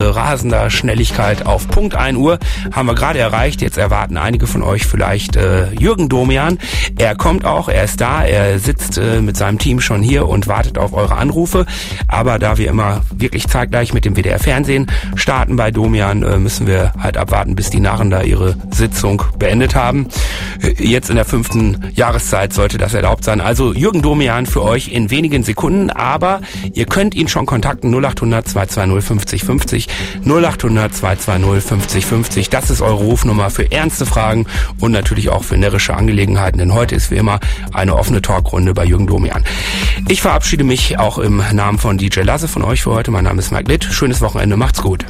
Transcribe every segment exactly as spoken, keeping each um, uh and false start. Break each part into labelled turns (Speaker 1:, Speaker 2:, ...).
Speaker 1: rasender Schnelligkeit auf Punkt ein Uhr haben wir gerade erreicht. Jetzt erwarten einige von euch vielleicht äh, Jürgen Domian. Er kommt auch, er ist da, er sitzt äh, mit seinem Team schon hier und wartet auf eure Anrufe. Aber da wir immer wirklich zeitgleich mit dem W D R Fernsehen starten bei Domian, äh, müssen wir halt abwarten, bis die Narren da ihre Sitzung beendet haben. Äh, jetzt in der fünften Jahreszeit sollte das erlaubt sein. Also Jürgen Domian für euch in wenigen Sekunden, aber ihr könnt ihn schon kontakten. null acht hundert zwei zwei null fünfzig fünfzig null acht hundert zwei zwei null fünfzig fünfzig. Das ist eure Rufnummer für ernste Fragen und natürlich auch für närrische Angelegenheiten, denn heute ist wie immer eine offene Talkrunde bei Jürgen Domian. Ich verabschiede mich auch im Namen von D J Lasse von euch für heute. Mein Name ist Mike Litt. Schönes Wochenende, macht's gut.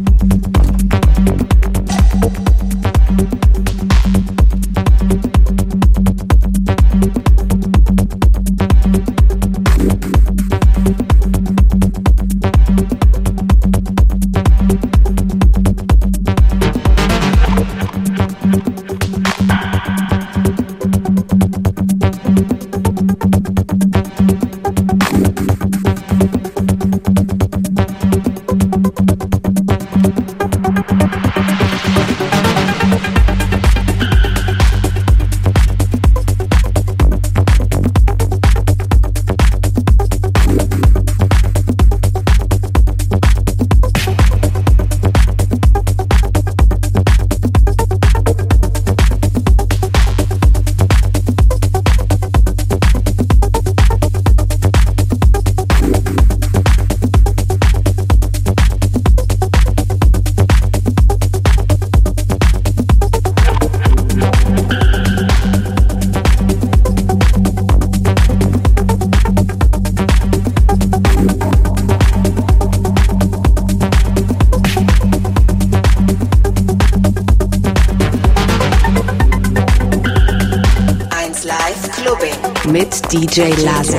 Speaker 2: Mit D J Lasse.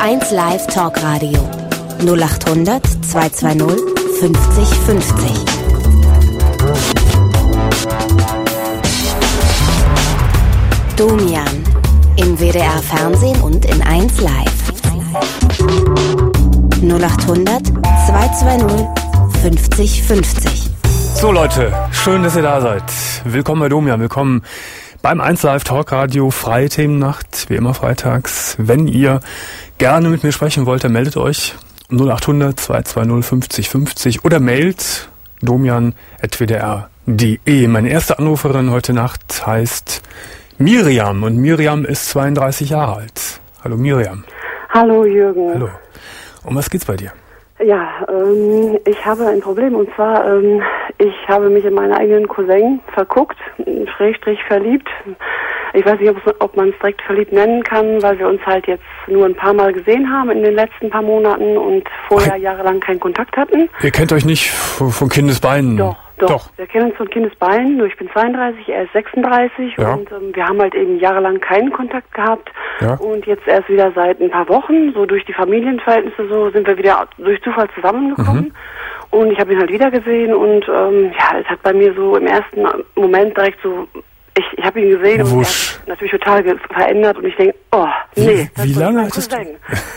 Speaker 2: eins Live Talkradio null acht hundert zweihundertzweißig fünfzig fünfzig. Domian im W D R Fernsehen und in eins Live. null acht hundert zweihundertzweißig fünfzig fünfzig.
Speaker 3: So Leute, schön, dass ihr da seid. Willkommen bei Domian, willkommen beim eins Live Talkradio, freie Themennacht, wie immer freitags. Wenn ihr gerne mit mir sprechen wollt, dann meldet euch null acht hundert zweihundertzweißig fünfzig fünfzig oder mailt domian at w d r punkt d e. Meine erste Anruferin heute Nacht heißt Miriam und Miriam ist zweiunddreißig Jahre alt. Hallo Miriam.
Speaker 4: Hallo Jürgen.
Speaker 3: Hallo. Um was geht's bei dir?
Speaker 4: Ja, ähm, ich habe ein Problem und zwar, ähm, ich habe mich in meinen eigenen Cousin verguckt, schrägstrich verliebt. Ich weiß nicht, ob man es direkt verliebt nennen kann, weil wir uns halt jetzt nur ein paar Mal gesehen haben in den letzten paar Monaten und vorher Ach, jahrelang keinen Kontakt hatten.
Speaker 3: Ihr kennt euch nicht von Kindesbeinen?
Speaker 4: Doch, doch.
Speaker 3: doch.
Speaker 4: Wir kennen uns von Kindesbeinen. Ich bin zweiunddreißig, er ist sechsunddreißig
Speaker 3: ja.
Speaker 4: und ähm, wir haben halt eben jahrelang keinen Kontakt gehabt.
Speaker 3: Ja.
Speaker 4: Und jetzt erst wieder seit ein paar Wochen, so durch die Familienverhältnisse, so sind wir wieder durch Zufall zusammengekommen. Mhm. Und ich habe ihn halt wieder gesehen und ähm, ja, es hat bei mir so im ersten Moment direkt so, ich, ich habe ihn gesehen Wusch. und er hat natürlich total ge- verändert und ich denke, oh, nee.
Speaker 3: Wie, wie lange hattest du?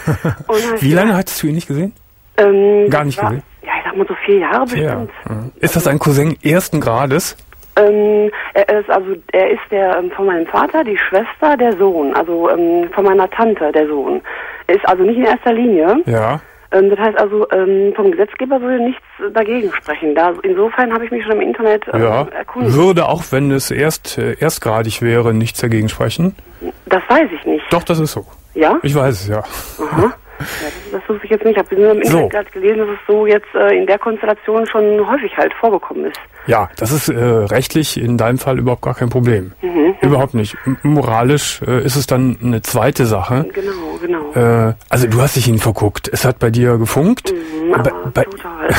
Speaker 4: halt,
Speaker 3: wie lange hattest du ihn nicht gesehen?
Speaker 4: Ähm,
Speaker 3: Gar nicht
Speaker 4: war,
Speaker 3: gesehen?
Speaker 4: Ja, ich sag mal so vier Jahre
Speaker 3: vier
Speaker 4: bestimmt.
Speaker 3: Jahre. Ja. Ist das ein Cousin ersten Grades?
Speaker 4: Ähm, er ist also, er ist der ähm, von meinem Vater, die Schwester, der Sohn, also ähm, von meiner Tante, der Sohn. Er ist also nicht in erster Linie.
Speaker 3: Ja.
Speaker 4: Ähm, das heißt also, ähm, vom Gesetzgeber würde nichts dagegen sprechen. Da, insofern habe ich mich schon im Internet ähm,
Speaker 3: ja.
Speaker 4: erkundigt.
Speaker 3: Würde auch, wenn es erst äh, erstgradig wäre, nichts dagegen sprechen?
Speaker 4: Das weiß ich nicht.
Speaker 3: Doch, das ist so.
Speaker 4: Ja?
Speaker 3: Ich weiß es, ja.
Speaker 4: Aha. Ja, das, das wusste ich jetzt nicht. Ich habe nur im Internet
Speaker 3: so.
Speaker 4: gerade gelesen, dass es so jetzt äh, in der Konstellation schon häufig halt vorgekommen ist.
Speaker 3: Ja, das ist äh, rechtlich in deinem Fall überhaupt gar kein Problem.
Speaker 4: Mhm.
Speaker 3: Überhaupt nicht. M- moralisch äh, ist es dann eine zweite Sache.
Speaker 4: Genau, genau.
Speaker 3: Äh, also du hast dich ihn verguckt. Es hat bei dir gefunkt.
Speaker 4: Mhm,
Speaker 3: bei, bei,
Speaker 4: total.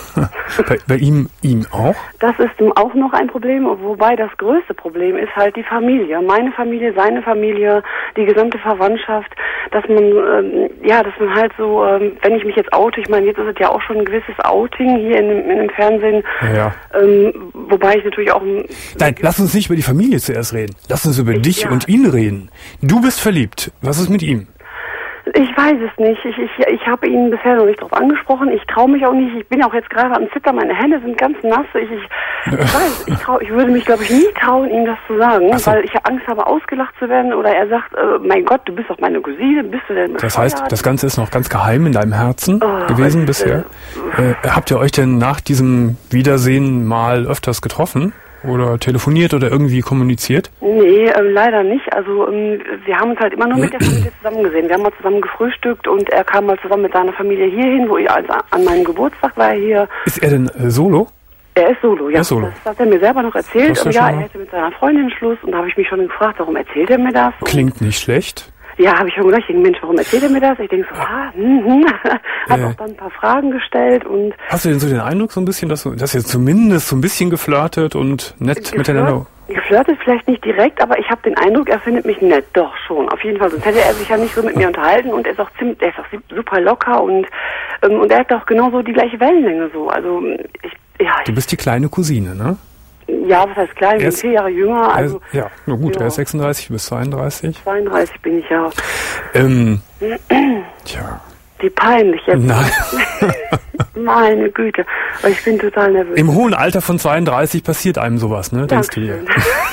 Speaker 3: bei, bei ihm, ihm auch?
Speaker 4: Das ist auch noch ein Problem, wobei das größte Problem ist halt die Familie. Meine Familie, seine Familie, die gesamte Verwandtschaft, dass man, ähm, ja, dass man halt so, ähm, wenn ich mich jetzt oute, ich meine, jetzt ist es ja auch schon ein gewisses Outing hier in, in dem Fernsehen,
Speaker 3: ja.
Speaker 4: ähm, wobei ich natürlich auch...
Speaker 3: Nein, lass uns nicht über die Familie zuerst reden. Lass uns über dich
Speaker 4: ja.
Speaker 3: und ihn reden. Du bist verliebt. Was ist mit ihm?
Speaker 4: Ich weiß es nicht. Ich, ich, ich habe ihn bisher noch nicht drauf angesprochen. Ich traue mich auch nicht. Ich bin auch jetzt gerade am Zittern. Meine Hände sind ganz nass. Ich, ich, ich weiß, ich, trau, ich würde mich, glaube ich, nie trauen, ihm das zu sagen, so. weil ich Angst habe, ausgelacht zu werden. Oder er sagt, äh, mein Gott, du bist doch meine Cousine. Bist du denn bescheuert?
Speaker 3: Das heißt, das Ganze ist noch ganz geheim in deinem Herzen oh, gewesen
Speaker 4: äh,
Speaker 3: bisher. Äh, habt ihr euch denn nach diesem Wiedersehen mal öfters getroffen? Oder telefoniert oder irgendwie kommuniziert?
Speaker 4: Nee, ähm, leider nicht. Also ähm, wir haben uns halt immer nur mit der Familie zusammen gesehen. Wir haben mal zusammen gefrühstückt und er kam mal zusammen mit seiner Familie hierhin, wo ich also an meinem Geburtstag war hier.
Speaker 3: Ist er denn äh, solo?
Speaker 4: Er ist solo, ja.
Speaker 3: Er ist solo.
Speaker 4: Das hat er mir selber noch erzählt.
Speaker 3: Ja,
Speaker 4: ja, er hätte mit seiner Freundin Schluss und da habe ich mich schon gefragt, warum erzählt er mir das?
Speaker 3: Klingt nicht schlecht.
Speaker 4: Ja, habe ich schon gedacht, ich denke, Mensch, warum erzählt er mir das? Ich denke so, ah, hm, hm. Hat äh. auch dann ein paar Fragen gestellt und...
Speaker 3: Hast du denn so den Eindruck so ein bisschen, dass, du, dass ihr zumindest so ein bisschen geflirtet und nett geflirt, miteinander...
Speaker 4: Geflirtet vielleicht nicht direkt, aber ich habe den Eindruck, er findet mich nett. Doch, schon, auf jeden Fall. Sonst hätte er sich ja nicht so mit mir unterhalten und er ist auch ziemlich, er ist auch super locker und, ähm, und er hat auch genauso die gleiche Wellenlänge so. Also, ich, ja...
Speaker 3: Du bist die kleine Cousine, ne?
Speaker 4: Ja, was heißt klein? Ich bin vier Jahre jünger. Also,
Speaker 3: er, ja, na gut,
Speaker 4: ja.
Speaker 3: Er ist sechsunddreißig, du bist zweiunddreißig.
Speaker 4: zweiunddreißig bin ich ja.
Speaker 3: Ähm, tja.
Speaker 4: Wie peinlich jetzt.
Speaker 3: Nein.
Speaker 4: Meine Güte. Aber ich bin total nervös.
Speaker 3: Im hohen Alter von zweiunddreißig passiert einem sowas, ne? Denkst du dir?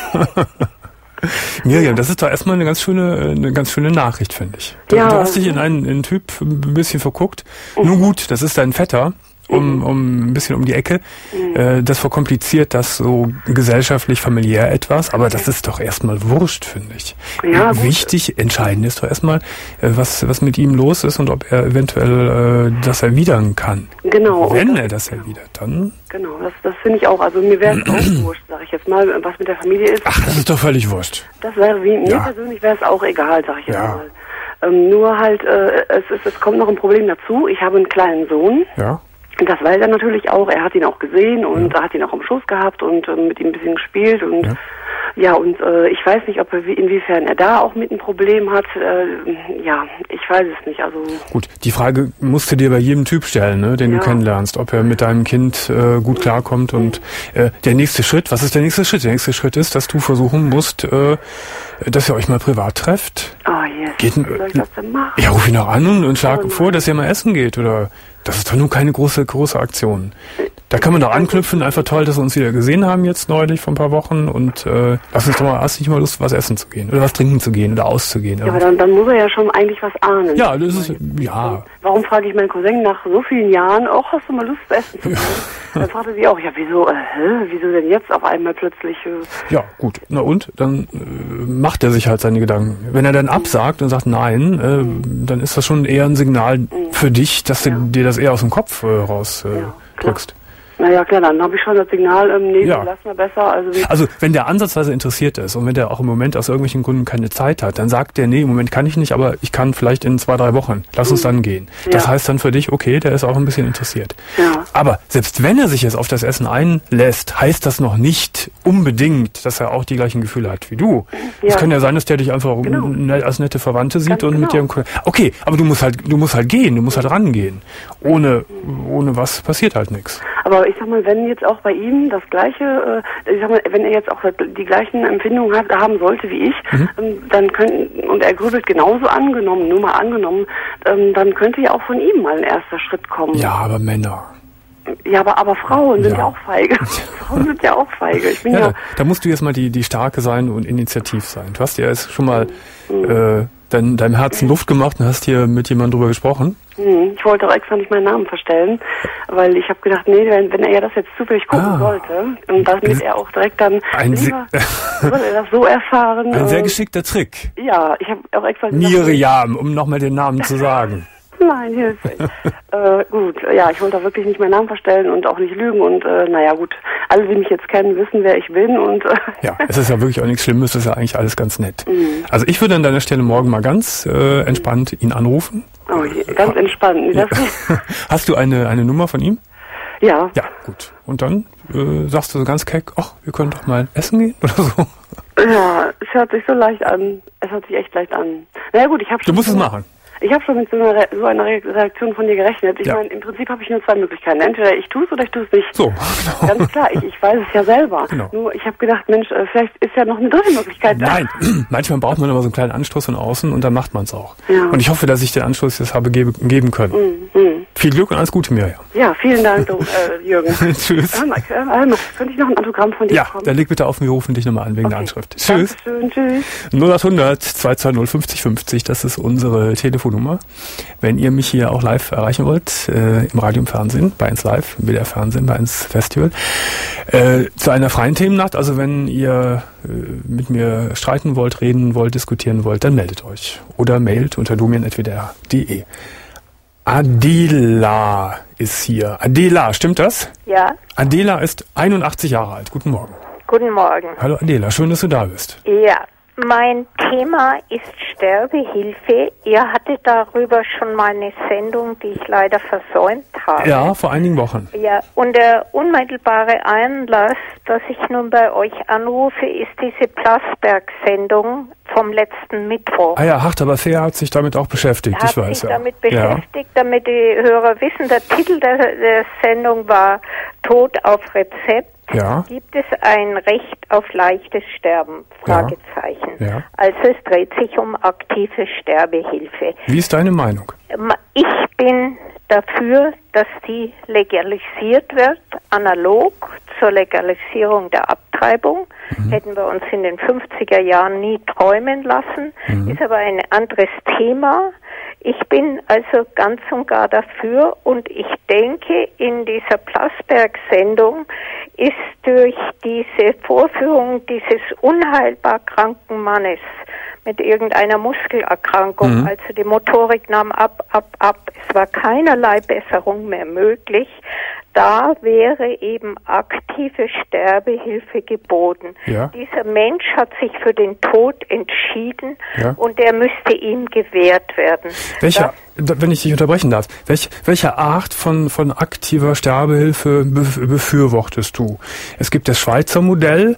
Speaker 3: Miriam, das ist doch erstmal eine ganz schöne, eine ganz schöne Nachricht, finde ich. Du,
Speaker 4: ja.
Speaker 3: du hast dich in einen, in einen Typ ein bisschen verguckt. Mhm. Nun gut, das ist dein Vetter. Um, um ein bisschen um die Ecke. Mhm. Äh, das verkompliziert das so gesellschaftlich, familiär etwas, aber das ist doch erstmal wurscht, finde ich.
Speaker 4: Ja,
Speaker 3: äh, wichtig, entscheidend ist doch erstmal, äh, was was mit ihm los ist und ob er eventuell äh, das erwidern kann.
Speaker 4: Genau.
Speaker 3: Wenn er das erwidert, dann...
Speaker 4: Genau, das, das finde ich auch. Also mir wäre es auch wurscht, sage ich jetzt mal, was mit der Familie ist.
Speaker 3: Ach, das ist doch völlig wurscht.
Speaker 4: Das wäre wie, mir
Speaker 3: ja.
Speaker 4: persönlich wäre es auch egal, sage ich jetzt
Speaker 3: ja.
Speaker 4: mal. Ähm, nur halt, äh, es, ist, es kommt noch ein Problem dazu. Ich habe einen kleinen Sohn.
Speaker 3: Ja.
Speaker 4: Das weiß er natürlich auch. Er hat ihn auch gesehen und ja. hat ihn auch im Schoß gehabt und ähm, mit ihm ein bisschen gespielt und
Speaker 3: ja.
Speaker 4: Ja, und äh, ich weiß nicht, ob er, inwiefern er da auch mit ein Problem hat. Äh, ja, ich weiß es nicht. Also
Speaker 3: gut, die Frage musst du dir bei jedem Typ stellen, ne, den
Speaker 4: ja.
Speaker 3: du kennenlernst, ob er mit deinem Kind äh, gut klarkommt. Und äh, der nächste Schritt, was ist der nächste Schritt? Der nächste Schritt ist, dass du versuchen musst, äh, dass ihr euch mal privat trefft.
Speaker 4: Oh yes.
Speaker 3: Geht,
Speaker 4: Wie soll ich das denn machen?
Speaker 3: Ja, ruf ihn auch an und, und schlag
Speaker 4: oh,
Speaker 3: vor, dass ihr mal essen geht. Oder das ist doch nur keine große, große Aktion. Da kann man doch anknüpfen, einfach toll, dass wir uns wieder gesehen haben jetzt neulich vor ein paar Wochen und äh, lass uns doch mal, hast du nicht mal Lust, was essen zu gehen oder was trinken zu gehen oder auszugehen.
Speaker 4: Ja, aber dann, dann muss er ja schon eigentlich was ahnen.
Speaker 3: Ja, das ist, ja.
Speaker 4: Warum frage ich meinen Cousin nach so vielen Jahren, auch hast du mal Lust, essen zu gehen? Dann fragt er sich auch, ja, wieso, äh, hä, wieso denn jetzt auf einmal plötzlich? Äh
Speaker 3: ja, gut. Na und? Dann äh, macht er sich halt seine Gedanken. Wenn er dann absagt und sagt nein, äh, mhm. dann ist das schon eher ein Signal mhm. für dich, dass
Speaker 4: ja.
Speaker 3: du dir das eher aus dem Kopf äh, raus äh,
Speaker 4: ja,
Speaker 3: drückst.
Speaker 4: Naja, klar, dann habe ich schon das Signal, ähm, nee,
Speaker 3: ja.
Speaker 4: lass mal besser. Also,
Speaker 3: also wenn der ansatzweise interessiert ist und wenn der auch im Moment aus irgendwelchen Gründen keine Zeit hat, dann sagt der, nee, im Moment kann ich nicht, aber ich kann vielleicht in zwei, drei Wochen. Lass uns dann gehen. Ja. Das heißt dann für dich, okay, der ist auch ein bisschen interessiert.
Speaker 4: Ja.
Speaker 3: Aber selbst wenn er sich jetzt auf das Essen einlässt, heißt das noch nicht unbedingt, dass er auch die gleichen Gefühle hat wie du. Es ja. kann ja sein, dass der dich einfach genau. als nette Verwandte sieht
Speaker 4: Ganz
Speaker 3: und
Speaker 4: genau.
Speaker 3: mit dir... Okay, aber du musst halt, du musst halt gehen, du musst halt rangehen. Ohne, ohne was passiert halt nichts.
Speaker 4: Aber ich sag mal, wenn jetzt auch bei ihm das gleiche, äh, ich sag mal, wenn er jetzt auch die gleichen Empfindungen hat, haben sollte wie ich, mhm. ähm, dann könnten, und er grübelt genauso angenommen, nur mal angenommen, ähm, dann könnte ja auch von ihm mal ein erster Schritt kommen.
Speaker 3: Ja, aber Männer.
Speaker 4: Ja, aber, aber Frauen sind
Speaker 3: ja.
Speaker 4: ja auch feige. Frauen sind ja auch feige. Ich bin
Speaker 3: ja,
Speaker 4: ja,
Speaker 3: da, da musst du jetzt mal die, die Starke sein und initiativ sein. Du hast ja jetzt schon mal mhm. äh, dein, deinem Herzen Luft gemacht und hast hier mit jemandem drüber gesprochen.
Speaker 4: Ich wollte auch extra nicht meinen Namen verstellen, weil ich habe gedacht, nee, wenn, wenn er ja das jetzt zufällig gucken ah. sollte und damit er auch direkt dann
Speaker 3: ein
Speaker 4: lieber, soll er das so erfahren.
Speaker 3: Ein sehr
Speaker 4: äh,
Speaker 3: geschickter Trick.
Speaker 4: Ja, ich habe auch extra gesagt,
Speaker 3: Miriam, um nochmal den Namen zu sagen.
Speaker 4: Nein, Hilfe. äh, gut, ja, ich wollte da wirklich nicht meinen Namen verstellen und auch nicht lügen und äh, naja gut, alle, die mich jetzt kennen, wissen, wer ich bin und äh
Speaker 3: ja, es ist ja wirklich auch nichts Schlimmes, es ist ja eigentlich alles ganz nett.
Speaker 4: Mhm.
Speaker 3: Also ich würde an deiner Stelle morgen mal ganz äh, entspannt ihn anrufen.
Speaker 4: Oh, ganz entspannt.
Speaker 3: Ja. Hast du eine, eine Nummer von ihm?
Speaker 4: Ja.
Speaker 3: Ja, gut. Und dann äh, sagst du so ganz keck, ach, wir können doch mal essen gehen oder so.
Speaker 4: Ja, es hört sich so leicht an. Es hört sich echt leicht an. Naja gut, ich habe schon...
Speaker 3: Du musst es machen.
Speaker 4: Ich habe schon mit so einer, Re- so einer Reaktion von dir gerechnet. Ich
Speaker 3: ja.
Speaker 4: meine, im Prinzip habe ich nur zwei Möglichkeiten. Entweder ich tue es oder ich tue es nicht.
Speaker 3: So,
Speaker 4: genau. Ganz klar, ich, ich weiß es ja selber.
Speaker 3: Genau.
Speaker 4: Nur ich habe gedacht, Mensch, äh, vielleicht ist ja noch eine dritte Möglichkeit da.
Speaker 3: Nein, manchmal braucht man aber so einen kleinen Anstoß von außen und dann macht man es auch.
Speaker 4: Ja.
Speaker 3: Und ich hoffe, dass ich den Anstoß jetzt habe gebe, geben können.
Speaker 4: Mm, mm.
Speaker 3: Viel Glück und alles Gute, Miriam.
Speaker 4: Ja, vielen Dank, du, äh, Jürgen.
Speaker 3: Tschüss.
Speaker 4: Hör mal, hör mal, könnte ich noch ein Autogramm von dir
Speaker 3: ja,
Speaker 4: bekommen?
Speaker 3: dann leg bitte auf, wir rufen dich nochmal an wegen
Speaker 4: okay.
Speaker 3: der Anschrift. Tschüss.
Speaker 4: Dankeschön, tschüss.
Speaker 3: null acht hundert zwei zwei null fünfzig fünfzig, das ist unsere Telefonnummer. Wenn ihr mich hier auch live erreichen wollt, äh, im Radio und Fernsehen, bei eins Live, im B D R Fernsehen, bei eins Festival, äh, zu einer freien Themennacht, also wenn ihr äh, mit mir streiten wollt, reden wollt, diskutieren wollt, dann meldet euch. Oder mailt unter domian at w d r punkt d e. Adela ist hier. Adela, stimmt das?
Speaker 5: Ja.
Speaker 3: Adela ist einundachtzig Jahre alt. Guten Morgen.
Speaker 5: Guten Morgen.
Speaker 3: Hallo Adela, schön, dass du da bist.
Speaker 5: Ja, mein Thema ist Sterbehilfe. Ihr hattet darüber schon mal eine Sendung, die ich leider versäumt habe.
Speaker 3: Ja, vor einigen Wochen.
Speaker 5: Ja, und der unmittelbare Anlass, dass ich nun bei euch anrufe, ist diese Plasberg-Sendung vom letzten Mittwoch.
Speaker 3: Ah ja, Hart aber fair hat sich damit auch beschäftigt,
Speaker 5: hat
Speaker 3: ich weiß
Speaker 5: sich
Speaker 3: ja.
Speaker 5: damit beschäftigt, ja. damit die Hörer wissen, der Titel der, der Sendung war Tod auf Rezept.
Speaker 3: Ja.
Speaker 5: Gibt es ein Recht auf leichtes Sterben? Fragezeichen.
Speaker 3: Ja. Ja.
Speaker 5: Also es dreht sich um aktive Sterbehilfe.
Speaker 3: Wie ist deine Meinung?
Speaker 5: Ich bin dafür, dass die legalisiert wird, analog zur Legalisierung der Abtreibung. Mhm. Hätten wir uns in den fünfziger Jahren nie träumen lassen. Mhm. Ist aber ein anderes Thema. Ich bin also ganz und gar dafür und ich denke, in dieser Plasberg-Sendung ist durch diese Vorführung dieses unheilbar kranken Mannes mit irgendeiner Muskelerkrankung, mhm. also die Motorik nahm ab, ab, ab, es war keinerlei Besserung mehr möglich, da wäre eben aktive Sterbehilfe geboten. Ja. Dieser Mensch hat sich für den Tod entschieden ja. und der müsste ihm gewährt werden.
Speaker 3: Welcher, das, wenn ich dich unterbrechen darf, welch, welche Art von, von aktiver Sterbehilfe befürwortest du? Es gibt das Schweizer Modell,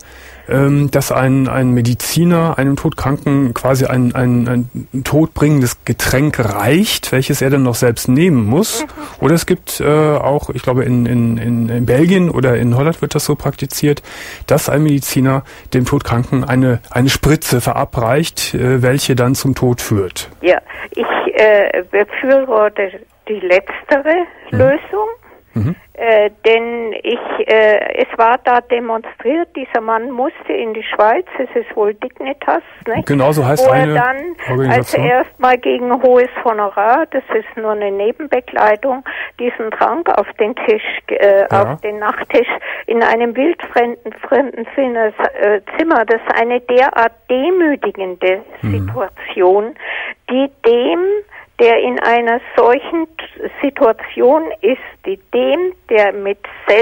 Speaker 3: ähm, dass ein, ein Mediziner einem Todkranken quasi ein, ein, ein todbringendes Getränk reicht, welches er dann noch selbst nehmen muss. Mhm. Oder es gibt äh, auch, ich glaube in, in, in, in Belgien oder in Holland wird das so praktiziert, dass ein Mediziner dem Todkranken eine, eine Spritze verabreicht, äh, welche dann zum Tod führt.
Speaker 5: Ja, ich äh, befürworte die letztere mhm. Lösung. Mhm. Äh, denn ich, äh, es war da demonstriert, dieser Mann musste in die Schweiz, es ist wohl Dignitas, nicht?
Speaker 3: Genau so heißt
Speaker 5: wo
Speaker 3: eine
Speaker 5: er dann, also erstmal gegen hohes Honorar, das ist nur eine Nebenbegleitung, diesen Trank auf den Tisch, äh, ja. auf den Nachttisch in einem wildfremden fremden äh, Zimmer, das ist eine derart demütigende mhm. Situation, die dem der in einer solchen Situation ist, die dem, der mit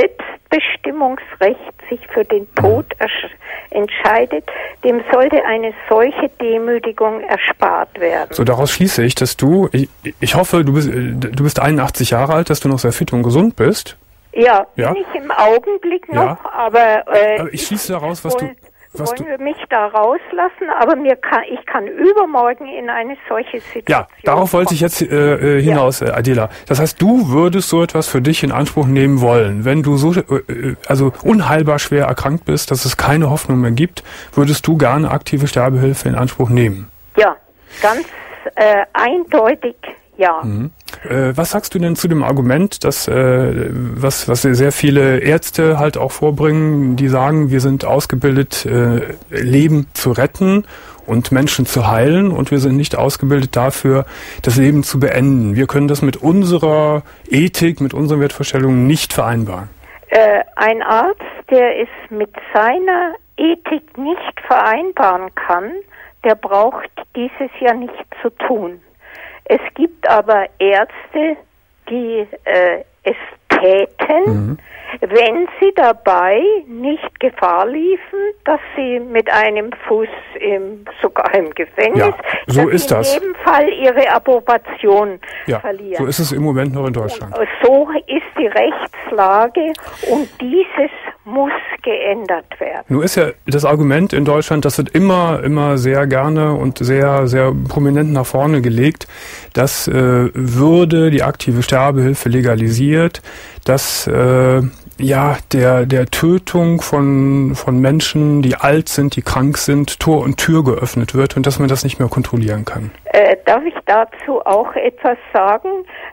Speaker 5: Selbstbestimmungsrecht sich für den Tod entscheidet, dem sollte eine solche Demütigung erspart werden.
Speaker 3: So, daraus schließe ich, dass du, ich, ich hoffe, du bist, du bist einundachtzig Jahre alt, dass du noch sehr fit und gesund bist.
Speaker 5: Ja, ja. bin ich im Augenblick noch, ja. aber, äh,
Speaker 3: aber ich schließe daraus, was du... Was
Speaker 5: wollen wir mich da rauslassen, aber mir kann, ich kann übermorgen in eine solche Situation
Speaker 3: Ja, darauf kommen. wollte ich jetzt äh, hinaus, ja. äh, Adela. Das heißt, du würdest so etwas für dich in Anspruch nehmen wollen. Wenn du so äh, also unheilbar schwer erkrankt bist, dass es keine Hoffnung mehr gibt, würdest du gerne aktive Sterbehilfe in Anspruch nehmen?
Speaker 5: Ja, ganz äh, eindeutig ja.
Speaker 3: Mhm. Äh, was sagst du denn zu dem Argument, dass äh, was was sehr viele Ärzte halt auch vorbringen, die sagen, wir sind ausgebildet, äh, Leben zu retten und Menschen zu heilen, und wir sind nicht ausgebildet dafür, das Leben zu beenden. Wir können das mit unserer Ethik, mit unseren Wertvorstellungen nicht vereinbaren.
Speaker 5: Äh, ein Arzt, der es mit seiner Ethik nicht vereinbaren kann, der braucht dieses ja nicht zu tun. Es gibt aber Ärzte, die äh, es täten, mhm. wenn sie dabei nicht Gefahr liefen, dass sie mit einem Fuß im, sogar im Gefängnis,
Speaker 3: ja, so
Speaker 5: dass
Speaker 3: ist
Speaker 5: sie
Speaker 3: das.
Speaker 5: in jedem Fall ihre Approbation
Speaker 3: ja,
Speaker 5: verlieren.
Speaker 3: So ist es im Moment noch in Deutschland.
Speaker 5: Und so ist die Rechtslage, und dieses muss geändert werden.
Speaker 3: Nun ist ja das Argument in Deutschland, das wird immer, immer sehr gerne und sehr, sehr prominent nach vorne gelegt, dass äh, würde die aktive Sterbehilfe legalisiert, dass äh, ja der der Tötung von von Menschen, die alt sind, die krank sind, Tor und Tür geöffnet wird und dass man das nicht mehr kontrollieren kann.
Speaker 5: Äh, darf ich dazu auch etwas sagen?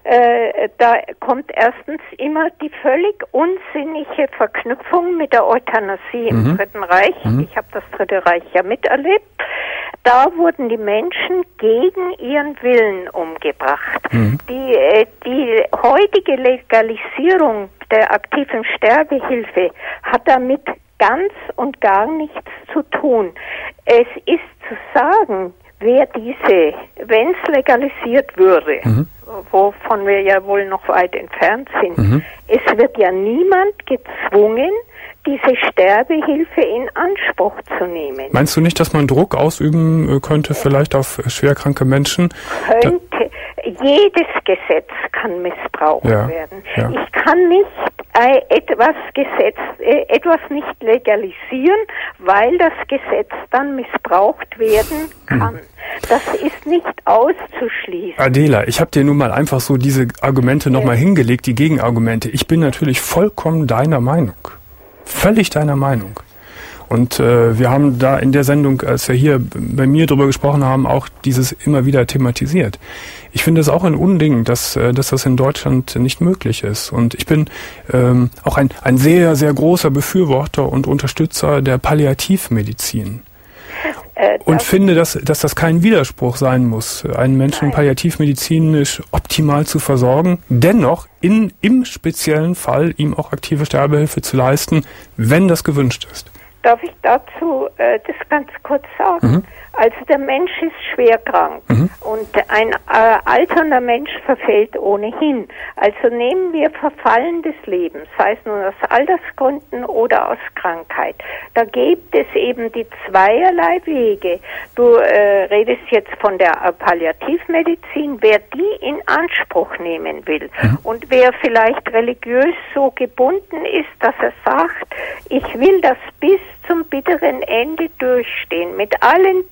Speaker 5: Äh, da kommt erstens immer die völlig unsinnige Verknüpfung mit der Euthanasie im mhm. Dritten Reich. Mhm. Ich habe das Dritte Reich ja miterlebt. Da wurden die Menschen gegen ihren Willen umgebracht. Mhm. Die, äh, die heutige Legalisierung der aktiven Sterbehilfe hat damit ganz und gar nichts zu tun. Es ist zu sagen, wer diese, wenn es legalisiert würde, mhm. wovon wir ja wohl noch weit entfernt sind, mhm. es wird ja niemand gezwungen, diese Sterbehilfe in Anspruch zu nehmen.
Speaker 3: Meinst du nicht, dass man Druck ausüben könnte, vielleicht auf schwerkranke Menschen?
Speaker 5: Könnte. Jedes Gesetz kann missbraucht
Speaker 3: ja,
Speaker 5: werden.
Speaker 3: Ja.
Speaker 5: Ich kann nicht äh, etwas Gesetz, äh, etwas nicht legalisieren, weil das Gesetz dann missbraucht werden kann. Hm. Das ist nicht auszuschließen.
Speaker 3: Adela, ich habe dir nun mal einfach so diese Argumente nochmal ja. hingelegt, die Gegenargumente. Ich bin natürlich vollkommen deiner Meinung. Völlig deiner Meinung. Und äh, wir haben da in der Sendung, als wir hier bei mir drüber gesprochen haben, auch dieses immer wieder thematisiert. Ich finde es auch ein Unding, dass, äh, dass das in Deutschland nicht möglich ist. Und ich bin ähm, auch ein, ein sehr, sehr großer Befürworter und Unterstützer der Palliativmedizin. Äh, und finde, dass, dass das kein Widerspruch sein muss, einen Menschen Nein. palliativmedizinisch optimal zu versorgen, dennoch in, im speziellen Fall ihm auch aktive Sterbehilfe zu leisten, wenn das gewünscht ist.
Speaker 5: Darf ich dazu äh, das ganz kurz sagen? Mhm. Also der Mensch ist schwer krank mhm. und ein äh, alternder Mensch verfällt ohnehin. Also nehmen wir Verfallen des Lebens, sei es nun aus Altersgründen oder aus Krankheit. Da gibt es eben die zweierlei Wege. Du äh, redest jetzt von der äh, Palliativmedizin, wer die in Anspruch nehmen will mhm. und wer vielleicht religiös so gebunden ist, dass er sagt, ich will das bis zum bitteren Ende durchstehen, mit allen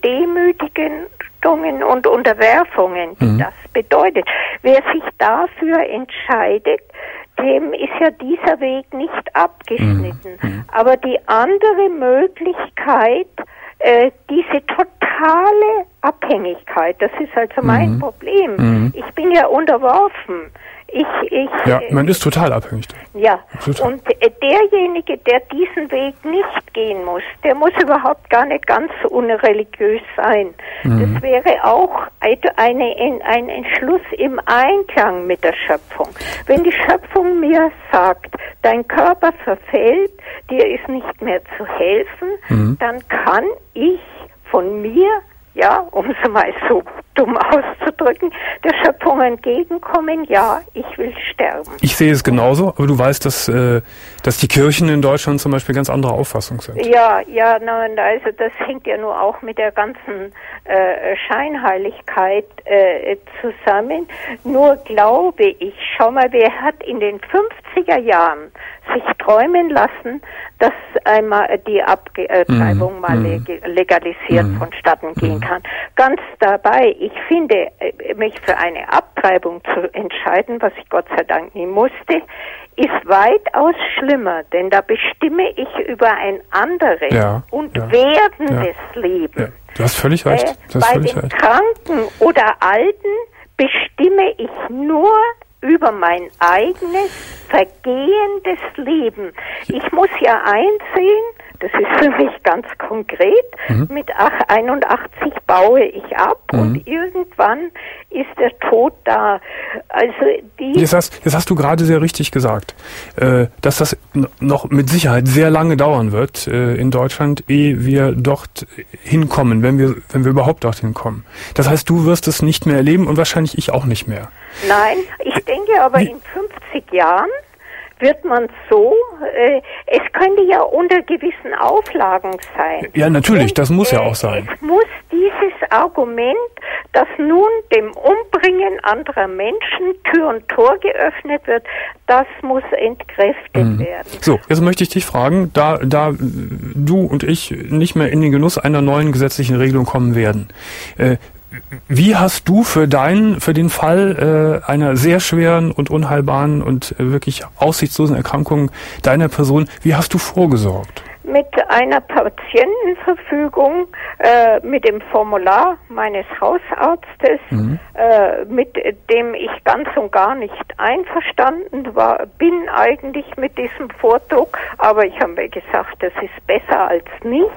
Speaker 5: Demütigungen und Unterwerfungen, die mhm. das bedeutet. Wer sich dafür entscheidet, dem ist ja dieser Weg nicht abgeschnitten. Mhm. Aber die andere Möglichkeit, äh, diese totale Abhängigkeit, das ist also mein mhm. Problem. Mhm. Ich bin ja unterworfen. Ich, ich,
Speaker 3: ja, man ist total abhängig.
Speaker 5: Ja, total. Und äh, derjenige, der diesen Weg nicht gehen muss, der muss überhaupt gar nicht ganz unreligiös sein. Mhm. Das wäre auch eine, ein, ein Entschluss im Einklang mit der Schöpfung. Wenn die Schöpfung mir sagt, dein Körper verfällt, dir ist nicht mehr zu helfen, mhm. dann kann ich von mir, ja, um es mal so dumm auszudrücken, der Schöpfung entgegenkommen, ja, ich will sterben.
Speaker 3: Ich sehe es genauso, aber du weißt, dass, äh, dass die Kirchen in Deutschland zum Beispiel ganz anderer Auffassung sind.
Speaker 5: Ja, ja, nein, also das hängt ja nur auch mit der ganzen äh, Scheinheiligkeit äh, zusammen. Nur glaube ich, schau mal, wer hat in den fünfziger Jahren sich träumen lassen, dass einmal die Abtreibung mm, mal mm, legalisiert mm, vonstatten gehen mm. kann. Ganz dabei, ich finde, mich für eine Abtreibung zu entscheiden, was ich Gott sei Dank nie musste, ist weitaus schlimmer, denn da bestimme ich über ein anderes
Speaker 3: ja,
Speaker 5: und
Speaker 3: ja,
Speaker 5: werdendes
Speaker 3: ja,
Speaker 5: Leben.
Speaker 3: Ja. Du hast völlig recht. Du hast
Speaker 5: Bei
Speaker 3: völlig
Speaker 5: den
Speaker 3: recht.
Speaker 5: Kranken oder Alten bestimme ich nur über mein eigenes vergehendes Leben. Ich muss ja einsehen, das ist für mich ganz konkret, mhm. mit einundachtzig baue ich ab mhm. und irgendwann ist der Tod da. Also die
Speaker 3: jetzt, hast, jetzt hast du gerade sehr richtig gesagt, äh, dass das noch mit Sicherheit sehr lange dauern wird äh, in Deutschland, ehe wir dort hinkommen, wenn wir, wenn wir überhaupt dorthin kommen. Das heißt, du wirst es nicht mehr erleben und wahrscheinlich ich auch nicht mehr.
Speaker 5: Nein, ich denke aber Wie? in fünfzig Jahren wird man so, äh, es könnte ja unter gewissen Auflagen sein.
Speaker 3: Ja, natürlich, und, das muss
Speaker 5: äh,
Speaker 3: ja auch sein.
Speaker 5: Es muss dieses Argument, dass nun dem Umbringen anderer Menschen Tür und Tor geöffnet wird, das muss entkräftet mhm. werden.
Speaker 3: So, jetzt möchte ich dich fragen, da, da du und ich nicht mehr in den Genuss einer neuen gesetzlichen Regelung kommen werden, äh, wie hast du für deinen, für den Fall äh, einer sehr schweren und unheilbaren und äh, wirklich aussichtslosen Erkrankung deiner Person, wie hast du vorgesorgt?
Speaker 5: Mit einer Patientenverfügung, äh, mit dem Formular meines Hausarztes, mhm. äh, mit dem ich ganz und gar nicht einverstanden war, bin eigentlich mit diesem Vordruck, aber ich habe mir gesagt, das ist besser als nichts.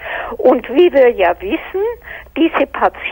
Speaker 5: Und wie wir ja wissen, diese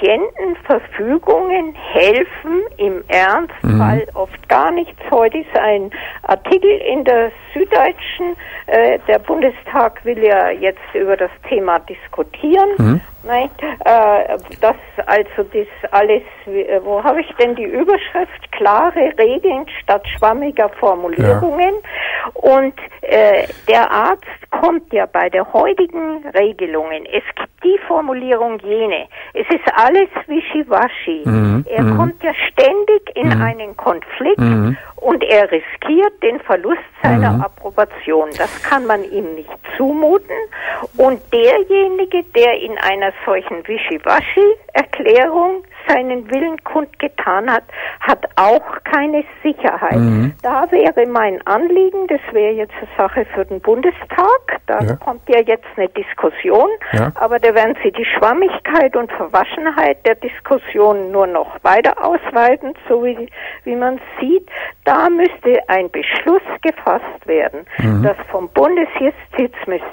Speaker 5: Patientenverfügungen helfen im Ernstfall mhm. oft gar nichts. Heute ist ein Artikel in der Süddeutschen, äh, der Bundestag will ja jetzt über das Thema diskutieren. Mhm. Nein, äh, das also das alles, wo habe ich denn die Überschrift? Klare Regeln statt schwammiger Formulierungen. Ja. Und äh, der Arzt kommt ja bei der heutigen Regelungen, es gibt die Formulierung jene, es ist alles wischiwaschi. Mhm. Er mhm. kommt ja ständig in mhm. einen Konflikt mhm. und er riskiert den Verlust seiner mhm. Approbation. Das kann man ihm nicht zumuten. Und derjenige, der in einer solchen Wischiwaschi-Erklärung seinen Willen kundgetan hat, hat auch keine Sicherheit. Mhm. Da wäre mein Anliegen, das wäre jetzt eine Sache für den Bundestag, da ja. kommt ja jetzt eine Diskussion, ja. aber da werden sie die Schwammigkeit und Verwaschenheit der Diskussion nur noch weiter ausweiten, so wie, wie man sieht. Da müsste ein Beschluss gefasst werden, mhm. dass vom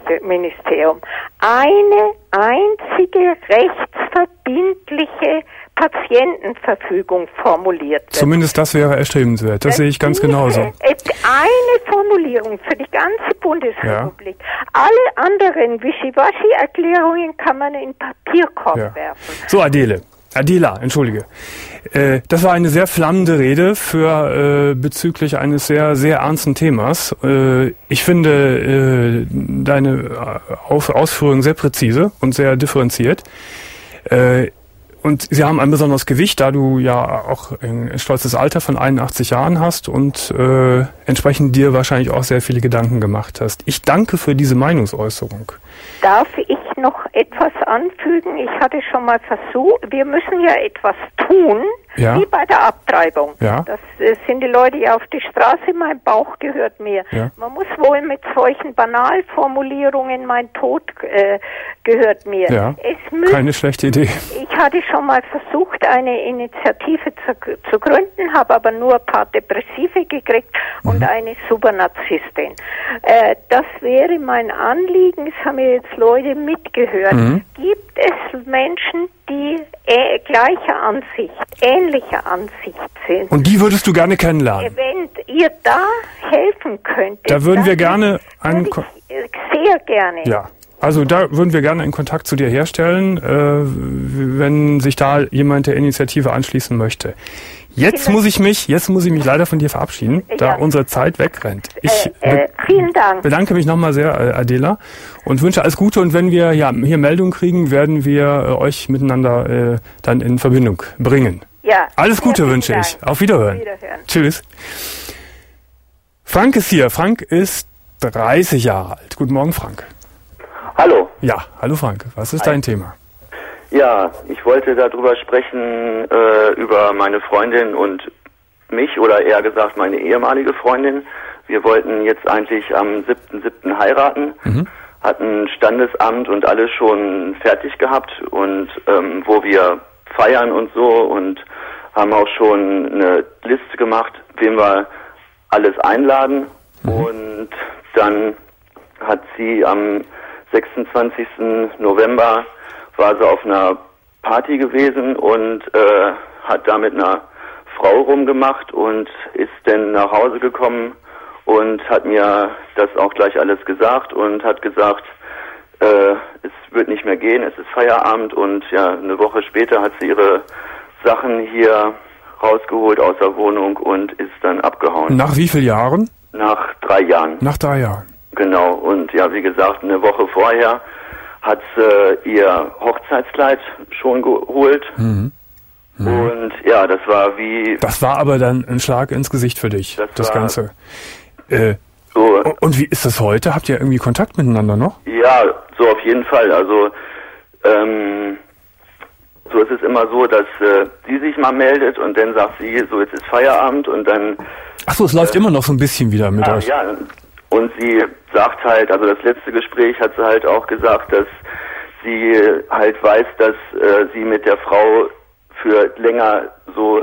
Speaker 5: Bundesjustizministerium eine einzige rechtsverbindliche Patientenverfügung formuliert wird.
Speaker 3: Zumindest das wäre erstrebenswert. Das, das sehe ich ganz genauso.
Speaker 5: Eine Formulierung für die ganze Bundesrepublik. Ja. Alle anderen Wischiwaschi-Erklärungen kann man in Papierkorb ja. werfen.
Speaker 3: So, Adele. Adela, entschuldige. Äh, das war eine sehr flammende Rede für äh, bezüglich eines sehr, sehr ernsten Themas. Äh, ich finde äh, deine Auf- Ausführungen sehr präzise und sehr differenziert. Äh, Und sie haben ein besonderes Gewicht, da du ja auch ein stolzes Alter von einundachtzig Jahren hast und äh, entsprechend dir wahrscheinlich auch sehr viele Gedanken gemacht hast. Ich danke für diese Meinungsäußerung.
Speaker 5: Darf ich noch etwas anfügen? Ich hatte schon mal versucht, wir müssen ja etwas tun, ja. wie bei der Abtreibung. Ja. Das äh, sind die Leute ja auf die Straße, mein Bauch gehört mir. Ja. Man muss wohl mit solchen Banalformulierungen, mein Tod äh, gehört mir.
Speaker 3: Ja. Es müß, Keine schlechte Idee.
Speaker 5: Ich hatte schon mal versucht, eine Initiative zu, zu gründen, habe aber nur ein paar Depressive gekriegt mhm. und eine Supernarzisstin. Äh, das wäre mein Anliegen, es haben mir jetzt Leute mitgehört. Mhm. Gibt es Menschen, die äh, gleicher Ansicht, ähnlicher Ansicht sind?
Speaker 3: Und die würdest du gerne kennenlernen?
Speaker 5: Wenn ihr da helfen könntet.
Speaker 3: Da würden wir gerne einen...
Speaker 5: Ko- sehr gerne.
Speaker 3: Ja. Also da würden wir gerne einen Kontakt zu dir herstellen, äh, wenn sich da jemand der Initiative anschließen möchte. Jetzt vielen muss ich mich, jetzt muss ich mich leider von dir verabschieden, ja. da unsere Zeit wegrennt. Ich
Speaker 5: äh, äh, vielen Dank.
Speaker 3: bedanke mich nochmal sehr, Adela, und wünsche alles Gute. Und wenn wir ja hier Meldungen kriegen, werden wir äh, euch miteinander äh, dann in Verbindung bringen.
Speaker 5: Ja.
Speaker 3: Alles Gute wünsche
Speaker 5: Dank.
Speaker 3: ich. Auf Wiederhören.
Speaker 5: Auf Wiederhören.
Speaker 3: Tschüss. Frank ist hier. Frank ist dreißig Jahre alt. Guten Morgen, Frank.
Speaker 6: Hallo.
Speaker 3: Ja, hallo Frank. Was ist Hi. dein Thema?
Speaker 6: Ja, ich wollte darüber sprechen, äh, über meine Freundin und mich, oder eher gesagt meine ehemalige Freundin. Wir wollten jetzt eigentlich am siebten siebten heiraten, mhm. hatten Standesamt und alles schon fertig gehabt und ähm, wo wir feiern und so, und haben auch schon eine Liste gemacht, wen wir alles einladen. Mhm. Und dann hat sie am sechsundzwanzigsten November war sie auf einer Party gewesen und äh, hat da mit einer Frau rumgemacht und ist dann nach Hause gekommen und hat mir das auch gleich alles gesagt und hat gesagt, äh, es wird nicht mehr gehen, es ist Feierabend. Und ja, eine Woche später hat sie ihre Sachen hier rausgeholt aus der Wohnung und ist dann abgehauen.
Speaker 3: Nach wie vielen Jahren?
Speaker 6: Nach drei Jahren.
Speaker 3: Nach drei Jahren.
Speaker 6: Genau, und ja, wie gesagt, eine Woche vorher hat sie ihr Hochzeitskleid schon geholt. Mhm. Mhm. Und ja, das war wie...
Speaker 3: Das war aber dann ein Schlag ins Gesicht für dich, das, das Ganze. Äh,
Speaker 6: so,
Speaker 3: und wie ist das heute? Habt ihr irgendwie Kontakt miteinander noch?
Speaker 6: Ja, so auf jeden Fall. Also, ähm, so ist es immer so, dass äh, sie sich mal meldet und dann sagt sie, so jetzt ist Feierabend und dann...
Speaker 3: Ach so, es äh, läuft immer noch so ein bisschen wieder mit
Speaker 6: ah,
Speaker 3: euch.
Speaker 6: Ja, und sie sagt halt, also das letzte Gespräch hat sie halt auch gesagt, dass sie halt weiß, dass äh, sie mit der Frau für länger so...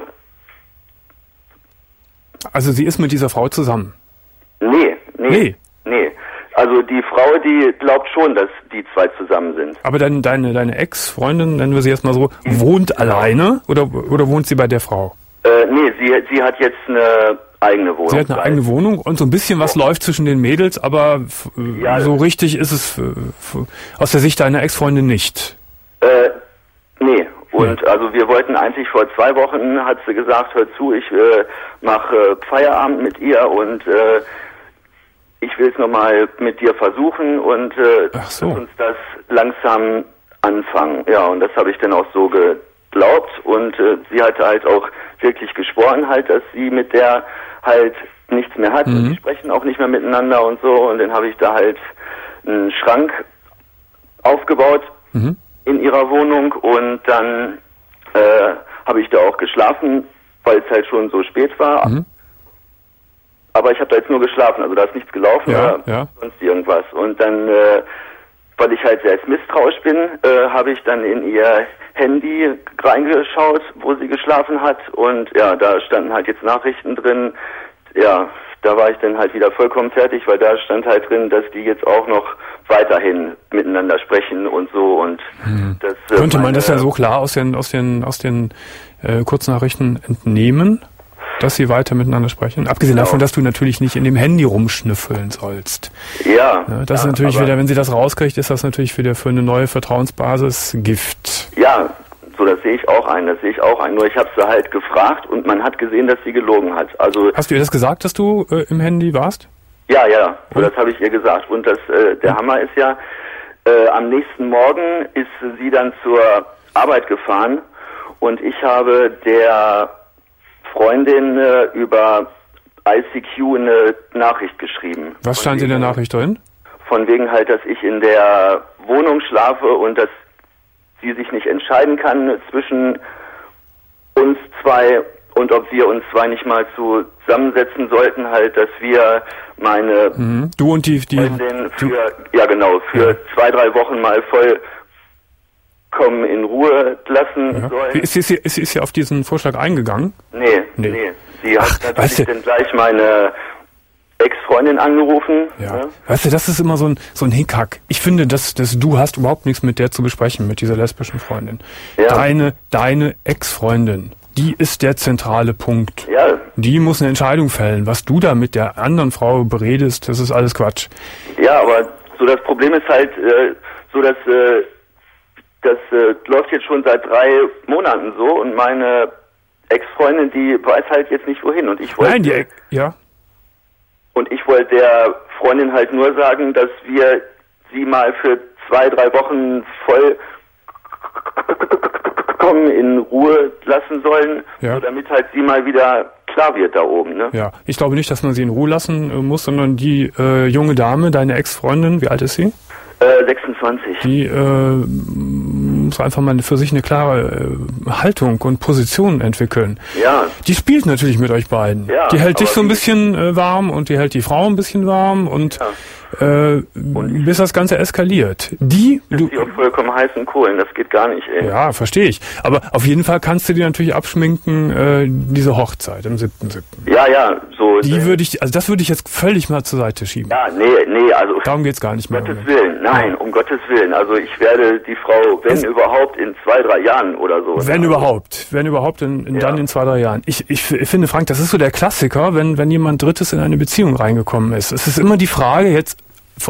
Speaker 3: Also sie ist mit dieser Frau zusammen?
Speaker 6: Nee, nee,
Speaker 3: nee.
Speaker 6: Nee. Also die Frau, die glaubt schon, dass die zwei zusammen sind.
Speaker 3: Aber dann deine, deine Ex-Freundin, nennen wir sie jetzt mal so, wohnt alleine oder, oder wohnt sie bei der Frau?
Speaker 6: Äh, nee, sie, sie hat jetzt eine eigene Wohnung.
Speaker 3: Sie hat eine eigene Wohnung und so ein bisschen was oh. läuft zwischen den Mädels, aber f- ja, so richtig ist es f- f- aus der Sicht deiner Ex-Freundin nicht.
Speaker 6: Äh, nee. Und nee. Also wir wollten eigentlich vor zwei Wochen, hat sie gesagt, hör zu, ich äh, mache äh, Feierabend mit ihr und äh, ich will es nochmal mit dir versuchen und äh,
Speaker 3: Ach so.
Speaker 6: lass uns das langsam anfangen. Ja, und das habe ich dann auch so geglaubt und äh, sie hatte halt auch wirklich geschworen halt, dass sie mit der halt nichts mehr hat. Mhm. Und die sprechen auch nicht mehr miteinander und so. Und dann habe ich da halt einen Schrank aufgebaut mhm. in ihrer Wohnung und dann äh, habe ich da auch geschlafen, weil es halt schon so spät war. Mhm. Aber ich habe da jetzt nur geschlafen, also da ist nichts gelaufen
Speaker 3: ja,
Speaker 6: oder
Speaker 3: ja.
Speaker 6: sonst irgendwas. Und dann, äh, weil ich halt selbst misstrauisch bin, äh, habe ich dann in ihr Handy reingeschaut, wo sie geschlafen hat. Und ja, da standen halt jetzt Nachrichten drin, ja, da war ich dann halt wieder vollkommen fertig, weil da stand halt drin, dass die jetzt auch noch weiterhin miteinander sprechen und so und
Speaker 3: hm.
Speaker 6: das äh,
Speaker 3: könnte man
Speaker 6: meine,
Speaker 3: das ja so klar aus den aus den aus den äh, Kurznachrichten entnehmen, dass sie weiter miteinander sprechen. Abgesehen
Speaker 6: genau.
Speaker 3: davon, dass du natürlich nicht in dem Handy rumschnüffeln sollst.
Speaker 6: Ja.
Speaker 3: ja das
Speaker 6: ja,
Speaker 3: ist natürlich
Speaker 6: aber,
Speaker 3: wieder, wenn sie das rauskriegt, ist das natürlich für, für eine neue Vertrauensbasis Gift.
Speaker 6: Ja, so das sehe ich auch ein, das sehe ich auch ein. Nur ich habe sie halt gefragt und man hat gesehen, dass sie gelogen hat. Also
Speaker 3: hast du ihr das gesagt, dass du äh, im Handy warst?
Speaker 6: Ja, ja, so, das habe ich ihr gesagt. Und das, äh, der Hammer ist ja, äh, am nächsten Morgen ist sie dann zur Arbeit gefahren und ich habe der Freundin äh, über I C Q eine Nachricht geschrieben.
Speaker 3: Was stand in der Nachricht drin?
Speaker 6: Von wegen halt, dass ich in der Wohnung schlafe und dass sie sich nicht entscheiden kann zwischen uns zwei und ob wir uns zwei nicht mal zusammensetzen sollten, halt, dass wir meine
Speaker 3: mhm. du und die, die
Speaker 6: Freundin für,
Speaker 3: du,
Speaker 6: ja genau, für
Speaker 3: ja.
Speaker 6: zwei, drei Wochen mal vollkommen in Ruhe lassen
Speaker 3: ja.
Speaker 6: sollen.
Speaker 3: Ist sie, ist, sie, ist, sie, ist sie auf diesen Vorschlag eingegangen?
Speaker 6: Nee, nee. nee. Sie hat Ach, natürlich dann gleich meine Ex-Freundin angerufen.
Speaker 3: Ja. Ne? Weißt du, das ist immer so ein so ein Hickhack. Ich finde, dass, dass du hast überhaupt nichts mit der zu besprechen, mit dieser lesbischen Freundin. Ja. Deine, deine Ex-Freundin, die ist der zentrale Punkt.
Speaker 6: Ja.
Speaker 3: Die muss eine Entscheidung fällen. Was du da mit der anderen Frau beredest, das ist alles Quatsch.
Speaker 6: Ja, aber so das Problem ist halt, äh, so dass äh, das äh, läuft jetzt schon seit drei Monaten so und meine Ex-Freundin, die weiß halt jetzt nicht wohin und ich wollte...
Speaker 3: Nein, die Ex, ja.
Speaker 6: Und ich wollte der Freundin halt nur sagen, dass wir sie mal für zwei, drei Wochen vollkommen in Ruhe lassen sollen,
Speaker 3: ja.
Speaker 6: so damit halt sie mal wieder klar wird da oben. Ne?
Speaker 3: Ja, ich glaube nicht, dass man sie in Ruhe lassen äh, muss, sondern die äh, junge Dame, deine Ex-Freundin, wie alt ist sie?
Speaker 6: Äh, sechsundzwanzig.
Speaker 3: Die äh, muss einfach mal für sich eine klare äh, Haltung und Position entwickeln.
Speaker 6: Ja.
Speaker 3: Die spielt natürlich mit euch beiden.
Speaker 6: Ja,
Speaker 3: die hält dich so ein bisschen äh, warm und die hält die Frau ein bisschen warm und, ja. äh, und bis das Ganze eskaliert. Die,
Speaker 6: du, die auf vollkommen heißen Kohlen, das geht gar nicht, ey.
Speaker 3: Ja, verstehe ich. Aber auf jeden Fall kannst du dir natürlich abschminken, äh, diese Hochzeit am siebten siebten
Speaker 6: Ja, ja, so.
Speaker 3: Die würde ich, also das würde ich jetzt völlig mal zur Seite schieben.
Speaker 6: Ja, nee, nee, also.
Speaker 3: Darum geht's gar nicht mehr.
Speaker 6: Um Gottes Willen, nein, um Gottes Willen. Also ich werde die Frau, wenn es überhaupt, in zwei, drei Jahren oder so.
Speaker 3: Wenn
Speaker 6: also.
Speaker 3: überhaupt, wenn überhaupt, in, in
Speaker 6: ja.
Speaker 3: dann in zwei, drei Jahren. Ich, ich, ich finde, Frank, das ist so der Klassiker, wenn, wenn jemand Drittes in eine Beziehung reingekommen ist. Es ist immer die Frage jetzt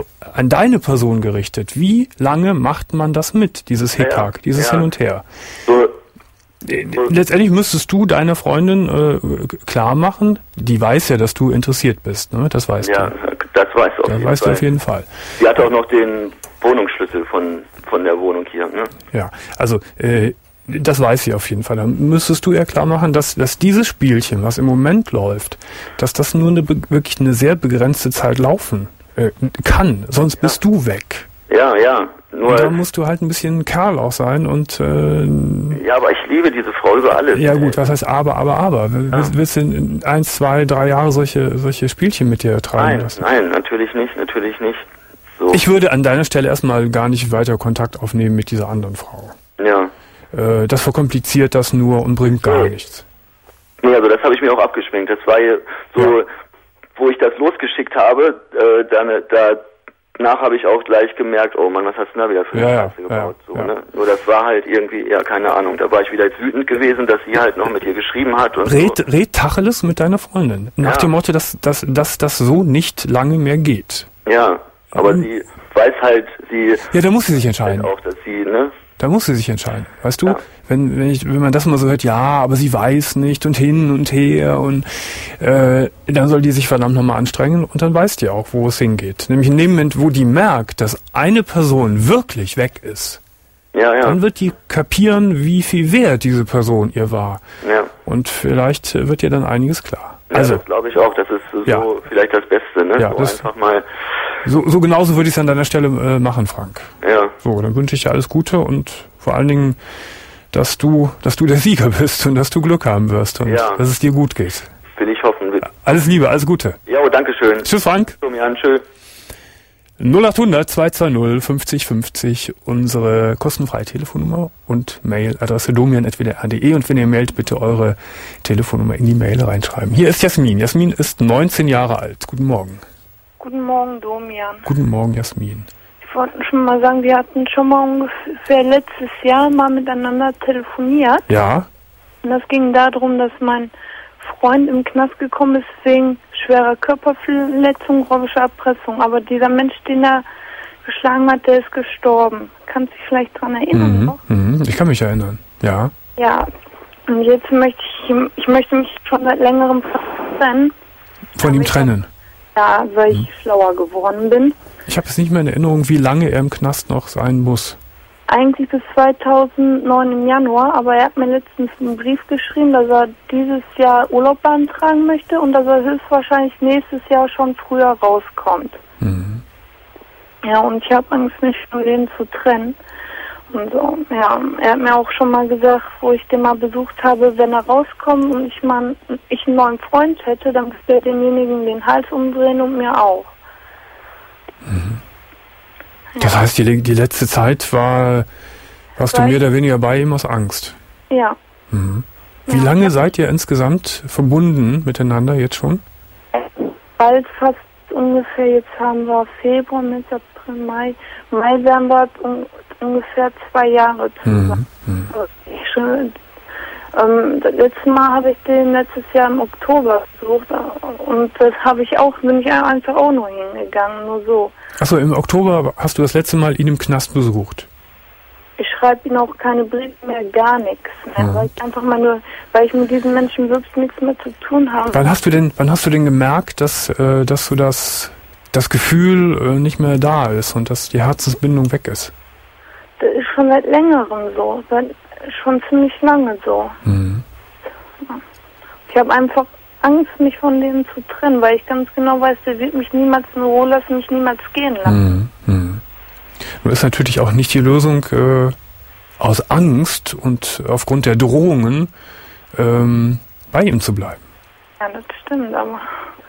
Speaker 3: an deine Person gerichtet. Wie lange macht man das mit, dieses Hickhack, ja, dieses ja. Hin und Her?
Speaker 6: So.
Speaker 3: Letztendlich müsstest du deiner Freundin äh, klar machen, die weiß ja, dass du interessiert bist, ne? Das weißt
Speaker 6: ja,
Speaker 3: du.
Speaker 6: Ja, das weißt du auf
Speaker 3: das
Speaker 6: jeden
Speaker 3: weißt
Speaker 6: Fall.
Speaker 3: Du auf jeden Fall.
Speaker 6: Sie hat auch noch den Wohnungsschlüssel von, von der Wohnung hier, ne?
Speaker 3: Ja, also äh, das weiß sie auf jeden Fall. Dann müsstest du ihr klar machen, dass, dass dieses Spielchen, was im Moment läuft, dass das nur eine wirklich eine sehr begrenzte Zeit laufen äh, kann. Sonst ja. bist du weg.
Speaker 6: Ja, ja. Nur
Speaker 3: und da musst du halt ein bisschen Kerl auch sein und äh,
Speaker 6: ja, aber ich liebe diese Frau über alles.
Speaker 3: Ja gut, was heißt aber, aber, aber? Willst, ja. willst du in eins, zwei, drei Jahre solche solche Spielchen mit dir treiben
Speaker 6: nein,
Speaker 3: lassen?
Speaker 6: Nein, natürlich nicht, natürlich nicht. So.
Speaker 3: Ich würde an deiner Stelle erstmal gar nicht weiter Kontakt aufnehmen mit dieser anderen Frau.
Speaker 6: Ja.
Speaker 3: Äh, das verkompliziert das nur und bringt gar nee. nichts.
Speaker 6: Nee, also das habe ich mir auch abgeschminkt. Das war hier so, ja. wo ich das losgeschickt habe, äh, dann, da Danach habe ich auch gleich gemerkt, oh Mann, was hast du da wieder für eine
Speaker 3: ja,
Speaker 6: Scheiße gebaut?
Speaker 3: Ja,
Speaker 6: so,
Speaker 3: ja.
Speaker 6: Ne? Nur das war halt irgendwie, ja, keine Ahnung, da war ich wieder jetzt wütend gewesen, dass sie halt noch mit ihr geschrieben hat. Und
Speaker 3: red,
Speaker 6: so.
Speaker 3: red Tacheles mit deiner Freundin. Nach
Speaker 6: ja.
Speaker 3: dem Motto, dass, dass, dass das so nicht lange mehr geht.
Speaker 6: Ja, aber mhm. sie weiß halt, sie...
Speaker 3: Ja, da muss sie sich entscheiden.
Speaker 6: Halt auch, dass sie, ne?
Speaker 3: Da muss sie sich entscheiden. Weißt du,
Speaker 6: ja.
Speaker 3: wenn, wenn, ich, wenn man das mal so hört, ja, aber sie weiß nicht und hin und her und äh, dann soll die sich verdammt nochmal anstrengen und dann weiß die auch, wo es hingeht. Nämlich in dem Moment, wo die merkt, dass eine Person wirklich weg ist,
Speaker 6: ja, ja.
Speaker 3: dann wird die kapieren, wie viel wert diese Person ihr war.
Speaker 6: Ja.
Speaker 3: Und vielleicht wird ihr dann einiges klar.
Speaker 6: Ja,
Speaker 3: also,
Speaker 6: das glaube ich auch. Das ist so
Speaker 3: ja.
Speaker 6: vielleicht das Beste, ne?
Speaker 3: Ja,
Speaker 6: so
Speaker 3: das,
Speaker 6: einfach mal.
Speaker 3: So, so genauso würde ich es an deiner Stelle äh, machen, Frank.
Speaker 6: Ja.
Speaker 3: So, dann wünsche ich dir alles Gute und vor allen Dingen, dass du, dass du der Sieger bist und dass du Glück haben wirst und
Speaker 6: ja.
Speaker 3: dass es dir gut geht.
Speaker 6: Will ich hoffen.
Speaker 3: Alles Liebe, alles Gute.
Speaker 6: Ja, danke schön.
Speaker 3: Tschüss, Frank.
Speaker 6: Jan, tschüss.
Speaker 3: null acht hundert zwei zwei null fünfzig fünfzig, unsere kostenfreie Telefonnummer und Mailadresse domian at w d r punkt d e. Und wenn ihr mailt, bitte eure Telefonnummer in die Mail reinschreiben. Hier ist Jasmin. Jasmin ist neunzehn Jahre alt. Guten Morgen.
Speaker 7: Guten Morgen, Domian.
Speaker 3: Guten Morgen, Jasmin.
Speaker 7: Ich wollte schon mal sagen, wir hatten schon mal ungefähr letztes Jahr mal miteinander telefoniert.
Speaker 3: Ja.
Speaker 7: Und das ging darum, dass mein Freund im Knast gekommen ist wegen schwerer Körperverletzung, räubischer Erpressung. Aber dieser Mensch, den er geschlagen hat, der ist gestorben. Kannst du dich vielleicht daran erinnern?
Speaker 3: Mhm,
Speaker 7: noch?
Speaker 3: mhm, ich kann mich erinnern, ja.
Speaker 7: Ja, und jetzt möchte ich, ich möchte mich schon seit längerem trennen.
Speaker 3: Von ihm trennen?
Speaker 7: Ja, weil ich
Speaker 3: mhm.
Speaker 7: schlauer geworden bin.
Speaker 3: Ich habe es nicht mehr in Erinnerung, wie lange er im Knast noch sein muss.
Speaker 7: Eigentlich bis zweitausendneun im Januar, aber er hat mir letztens einen Brief geschrieben, dass er dieses Jahr Urlaub beantragen möchte und dass er höchstwahrscheinlich nächstes Jahr schon früher rauskommt.
Speaker 3: Mhm.
Speaker 7: Ja, und ich habe Angst, mich von denen zu trennen. Und so, ja, er hat mir auch schon mal gesagt, wo ich den mal besucht habe, wenn er rauskommt und ich mal ich einen neuen Freund hätte, dann müsste er denjenigen den Hals umdrehen und mir auch.
Speaker 3: Mhm. Das ja. heißt, die, die letzte Zeit war, warst
Speaker 7: Weil
Speaker 3: du mehr oder weniger bei ihm aus Angst?
Speaker 7: Ja.
Speaker 3: Mhm. Wie
Speaker 7: ja.
Speaker 3: lange seid ihr insgesamt verbunden miteinander jetzt schon?
Speaker 7: Bald fast ungefähr, jetzt haben wir Februar, März, April, Mai. Mai werden wir un ungefähr zwei Jahre zusammen.
Speaker 3: Mhm. Mhm.
Speaker 7: Ich schon, ähm, das letzte Mal habe ich den letztes Jahr im Oktober besucht und das habe ich auch, bin ich einfach auch nur hingegangen, nur so.
Speaker 3: Achso, im Oktober hast du das letzte Mal ihn im Knast besucht?
Speaker 7: Ich schreibe ihm auch keine Briefe mehr, gar nichts mehr,
Speaker 3: mhm.
Speaker 7: weil ich einfach mal nur, weil ich mit diesen Menschen wirklich nichts mehr zu tun habe.
Speaker 3: Wann hast du denn, wann hast du denn gemerkt, dass, äh, dass du das, das Gefühl äh, nicht mehr da ist und dass die Herzensbindung weg ist?
Speaker 7: Das ist schon seit längerem so, seit schon ziemlich lange so.
Speaker 3: Mhm.
Speaker 7: Ich habe einfach Angst, mich von denen zu trennen, weil ich ganz genau weiß, der wird mich niemals in Ruhe lassen, mich niemals gehen lassen.
Speaker 3: Mhm. Mhm. Nur ist natürlich auch nicht die Lösung, äh, aus Angst und aufgrund der Drohungen ähm, bei ihm zu bleiben.
Speaker 7: Ja, das stimmt, aber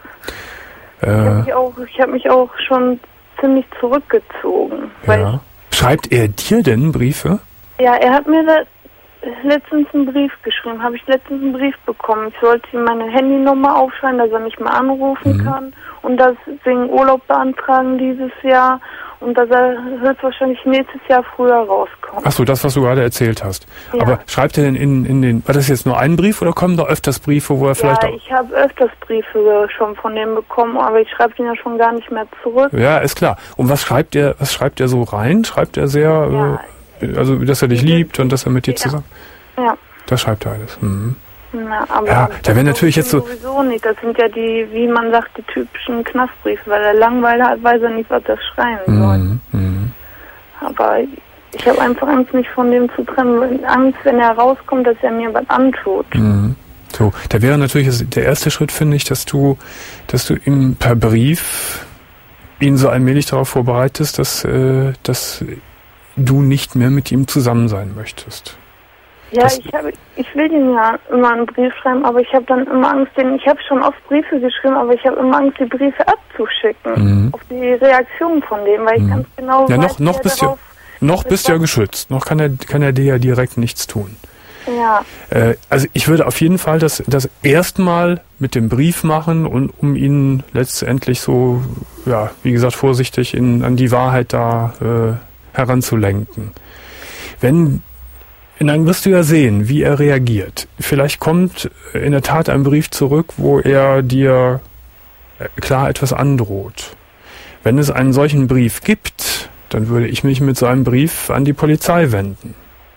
Speaker 3: äh,
Speaker 7: ich habe mich, auch, ich hab mich auch schon ziemlich zurückgezogen. Weil
Speaker 3: ja. Schreibt er dir denn Briefe?
Speaker 7: Ja, er hat mir da letztens einen Brief geschrieben, habe ich letztens einen Brief bekommen. Ich sollte ihm meine Handynummer aufschreiben, dass er mich mal anrufen mhm. kann und das wegen Urlaub beantragen dieses Jahr und dass er höchstwahrscheinlich nächstes Jahr früher rauskommt.
Speaker 3: Ach so, das, was du gerade erzählt hast. Ja. Aber schreibt er denn in, in den, war das jetzt nur ein Brief oder kommen da öfters Briefe, wo er vielleicht
Speaker 7: ja,
Speaker 3: auch...
Speaker 7: ich habe öfters Briefe schon von dem bekommen, aber ich schreibe ihn ja schon gar nicht mehr zurück.
Speaker 3: Ja, ist klar. Und was schreibt er, was schreibt er so rein? Schreibt er sehr...
Speaker 7: Ja.
Speaker 3: Äh, Also, dass er dich liebt und dass er mit dir
Speaker 7: ja.
Speaker 3: zusammen...
Speaker 7: Ja.
Speaker 3: Das schreibt er alles. Mhm.
Speaker 7: Na, aber
Speaker 3: ja, da wäre natürlich jetzt so...
Speaker 7: sowieso nicht. Das sind ja die, wie man sagt, die typischen Knastbriefe, weil er Langweile hat, weiß er nicht, was er schreiben soll.
Speaker 3: Mhm. Mhm.
Speaker 7: Aber ich habe einfach Angst, mich von dem zu trennen. Angst, wenn er rauskommt, dass er mir was antut.
Speaker 3: Mhm. So, da wäre natürlich der erste Schritt, finde ich, dass du, dass du ihm per Brief ihn so allmählich darauf vorbereitest, dass, äh, dass du nicht mehr mit ihm zusammen sein möchtest.
Speaker 7: Ja,
Speaker 3: das
Speaker 7: ich habe, ich will ihm ja immer einen Brief schreiben, aber ich habe dann immer Angst, den, ich habe schon oft Briefe geschrieben, aber ich habe immer Angst, die Briefe abzuschicken, mhm. auf die Reaktion von dem, weil ich mhm. ganz genau
Speaker 3: ja,
Speaker 7: weiß,
Speaker 3: noch, noch bist du, noch bist du ja geschützt, noch kann er, kann er dir ja direkt nichts tun.
Speaker 7: Ja.
Speaker 3: Äh, also ich würde auf jeden Fall das, das erstmal mit dem Brief machen und um ihn letztendlich so, ja, wie gesagt, vorsichtig in, an die Wahrheit da äh, heranzulenken. Wenn Und dann wirst du ja sehen, wie er reagiert. Vielleicht kommt in der Tat ein Brief zurück, wo er dir klar etwas androht. Wenn es einen solchen Brief gibt, dann würde ich mich mit so einem Brief an die Polizei wenden.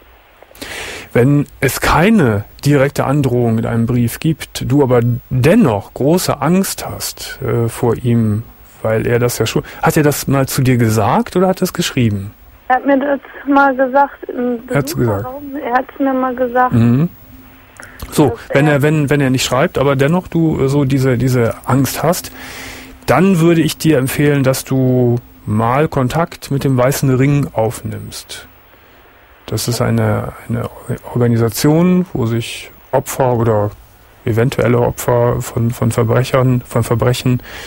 Speaker 3: Wenn es keine direkte Androhung in einem Brief gibt, du aber dennoch große Angst hast äh, vor ihm, weil er das ja schon... Hat er das mal zu dir gesagt oder hat er es geschrieben?
Speaker 7: Er hat mir das mal gesagt im
Speaker 3: Er hat's gesagt.
Speaker 7: Er hat es mir mal gesagt.
Speaker 3: Mhm. So, wenn er, wenn, wenn er nicht schreibt, aber dennoch du so diese, diese Angst hast, dann würde ich dir empfehlen, dass du mal Kontakt mit dem Weißen Ring aufnimmst. Das ist eine, eine Organisation, wo sich Opfer oder eventuelle Opfer von, von Verbrechern, von Verbrechen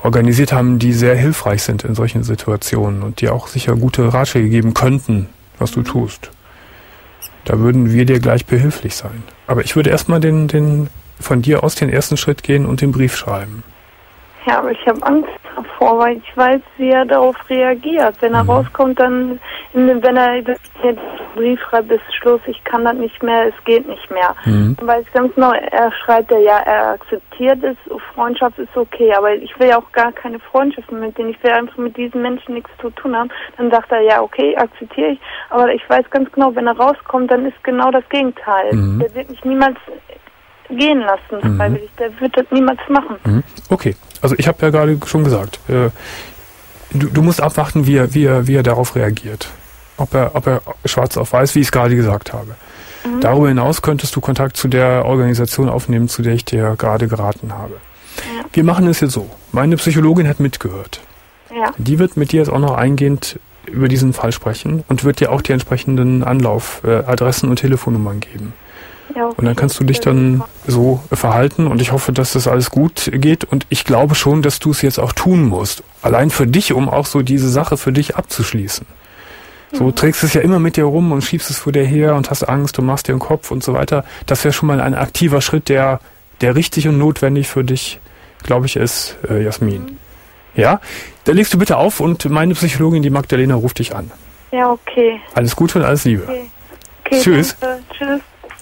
Speaker 3: organisiert haben, die sehr hilfreich sind in solchen Situationen und die auch sicher gute Ratschläge geben könnten, was du tust. Da würden wir dir gleich behilflich sein. Aber ich würde erstmal den, den, von dir aus den ersten Schritt gehen und den Brief schreiben.
Speaker 7: Ja, aber ich habe Angst davor, weil ich weiß, wie er darauf reagiert. Wenn er mhm. rauskommt, dann, wenn er den Brief schreibt, ist Schluss, ich kann das nicht mehr, es geht nicht mehr. Mhm. Dann weiß ich ganz genau, er schreibt ja, er akzeptiert es, Freundschaft ist okay, aber ich will ja auch gar keine Freundschaften mit denen, ich will einfach mit diesen Menschen nichts zu tun haben. Dann sagt er, ja, okay, akzeptiere ich, aber ich weiß ganz genau, wenn er rauskommt, dann ist genau das Gegenteil. Mhm. Der wird mich niemals gehen lassen, freiwillig. Mhm. Der wird das niemals machen.
Speaker 3: Mhm. Okay, also ich habe ja gerade schon gesagt, äh, du, du musst abwarten, wie er, wie er, wie er darauf reagiert. Ob er, ob er schwarz auf weiß, wie ich es gerade gesagt habe. Mhm. Darüber hinaus könntest du Kontakt zu der Organisation aufnehmen, zu der ich dir gerade geraten habe. Ja. Wir machen es jetzt so. Meine Psychologin hat mitgehört.
Speaker 7: Ja.
Speaker 3: Die wird mit dir jetzt auch noch eingehend über diesen Fall sprechen und wird dir auch die entsprechenden Anlaufadressen und Telefonnummern geben. Ja, okay. Und dann kannst du dich dann so verhalten und ich hoffe, dass das alles gut geht und ich glaube schon, dass du es jetzt auch tun musst. Allein für dich, um auch so diese Sache für dich abzuschließen. So mhm. trägst es ja immer mit dir rum und schiebst es vor dir her und hast Angst und machst dir den Kopf und so weiter. Das wäre schon mal ein aktiver Schritt, der, der richtig und notwendig für dich, glaube ich, ist, äh, Jasmin. Mhm. Ja? Dann legst du bitte auf und meine Psychologin, die Magdalena, ruft dich an.
Speaker 7: Ja, okay.
Speaker 3: Alles Gute und alles Liebe.
Speaker 7: Okay. Okay,
Speaker 3: Tschüss.
Speaker 7: Danke. Tschüss.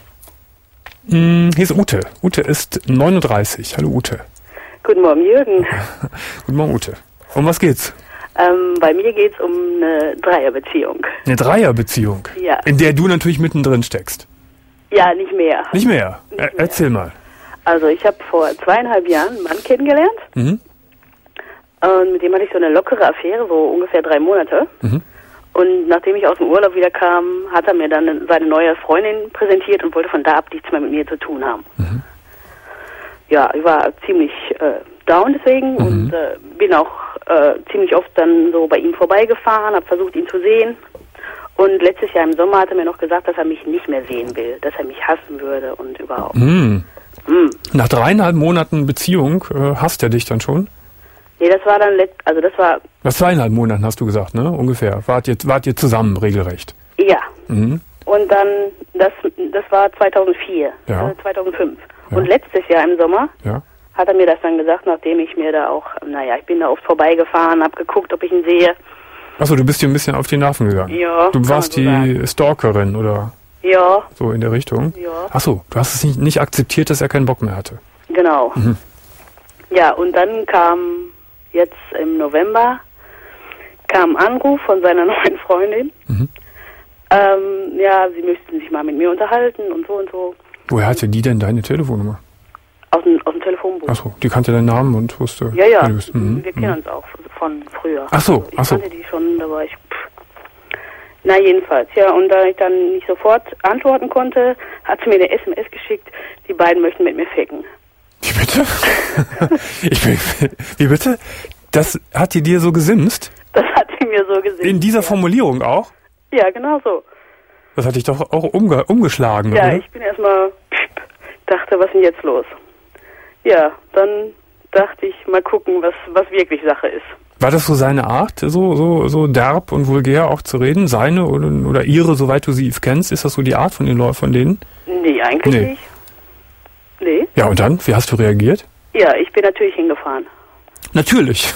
Speaker 3: Hier ist Ute. Ute ist neununddreißig. Hallo Ute.
Speaker 8: Guten Morgen, Jürgen.
Speaker 3: Guten Morgen, Ute. Um was geht's?
Speaker 8: Ähm, bei mir geht's um eine Dreierbeziehung.
Speaker 3: Eine Dreierbeziehung?
Speaker 8: Ja.
Speaker 3: In der du natürlich mittendrin steckst?
Speaker 8: Ja, nicht mehr.
Speaker 3: Nicht mehr?
Speaker 8: Nicht
Speaker 3: er-
Speaker 8: mehr.
Speaker 3: Erzähl mal.
Speaker 8: Also ich habe vor zweieinhalb Jahren einen Mann kennengelernt.
Speaker 3: Mhm.
Speaker 8: Und mit dem hatte ich so eine lockere Affäre, so ungefähr drei Monate.
Speaker 3: Mhm.
Speaker 8: Und nachdem ich aus dem Urlaub wieder kam, hat er mir dann seine neue Freundin präsentiert und wollte von da ab nichts mehr mit mir zu tun haben.
Speaker 3: Mhm.
Speaker 8: Ja, ich war ziemlich äh, down deswegen
Speaker 3: Mhm.
Speaker 8: und äh, bin auch äh, ziemlich oft dann so bei ihm vorbeigefahren, habe versucht, ihn zu sehen. Und letztes Jahr im Sommer hat er mir noch gesagt, dass er mich nicht mehr sehen will, dass er mich hassen würde und überhaupt.
Speaker 3: Mhm.
Speaker 8: Mhm.
Speaker 3: Nach dreieinhalb Monaten Beziehung äh, hasst er dich dann schon?
Speaker 8: Nee, das war dann, let also das war...
Speaker 3: Nach zweieinhalb Monaten hast du gesagt, ne? Ungefähr. Wart ihr, wart ihr zusammen regelrecht?
Speaker 8: Ja.
Speaker 3: Mhm.
Speaker 8: Und dann, das das war zweitausendvier,
Speaker 3: Ja.
Speaker 8: also zweitausendfünf.
Speaker 3: Ja.
Speaker 8: Und letztes Jahr im Sommer
Speaker 3: Ja.
Speaker 8: hat er mir das dann gesagt, nachdem ich mir da auch, naja, ich bin da oft vorbeigefahren, hab geguckt, ob ich ihn sehe.
Speaker 3: Achso, du bist dir ein bisschen auf die Nerven gegangen.
Speaker 8: Ja.
Speaker 3: Du warst
Speaker 8: kann man so
Speaker 3: die
Speaker 8: sagen.
Speaker 3: Stalkerin, oder?
Speaker 8: Ja,
Speaker 3: So in der Richtung?
Speaker 8: ja,
Speaker 3: Achso, du hast es nicht, nicht akzeptiert, dass er keinen Bock mehr hatte.
Speaker 8: genau.
Speaker 3: Mhm.
Speaker 8: Ja, und dann kam jetzt im November kam ein Anruf von seiner neuen Freundin.
Speaker 3: Mhm.
Speaker 8: Ähm, ja, sie möchten sich mal mit mir unterhalten und so und so.
Speaker 3: Woher hatte die denn deine Telefonnummer?
Speaker 8: Aus dem, aus dem Telefonbuch.
Speaker 3: Achso, die kannte deinen Namen und wusste.
Speaker 8: Ja, ja,
Speaker 3: wer du bist. Mhm.
Speaker 8: wir kennen uns auch von früher.
Speaker 3: Ach so,
Speaker 8: Also ich
Speaker 3: ach so.
Speaker 8: kannte die schon, da war ich... Pff. Na jedenfalls, ja, und da ich dann nicht sofort antworten konnte, hat sie mir eine S M S geschickt, die beiden möchten mit mir ficken.
Speaker 3: Wie bitte? ich bin, wie bitte? Das hat die dir so gesimst?
Speaker 8: Das hat sie mir so gesehen.
Speaker 3: In dieser
Speaker 8: ja.
Speaker 3: Formulierung auch?
Speaker 8: Ja, genau so.
Speaker 3: Das hat dich doch auch umge umgeschlagen,
Speaker 8: Ja,
Speaker 3: oder?
Speaker 8: ich bin erstmal, dachte, was ist denn jetzt los? Ja, dann dachte ich, mal gucken, was, was wirklich Sache ist.
Speaker 3: War das so seine Art, so, so, so derb und vulgär auch zu reden? Seine oder, oder ihre, soweit du sie kennst? Ist das so die Art von den Leuten, von denen?
Speaker 8: Nee, eigentlich
Speaker 3: Nee.
Speaker 8: nicht. Nee.
Speaker 3: Ja, und dann? Wie hast du reagiert?
Speaker 8: Ja, ich bin natürlich hingefahren.
Speaker 3: Natürlich.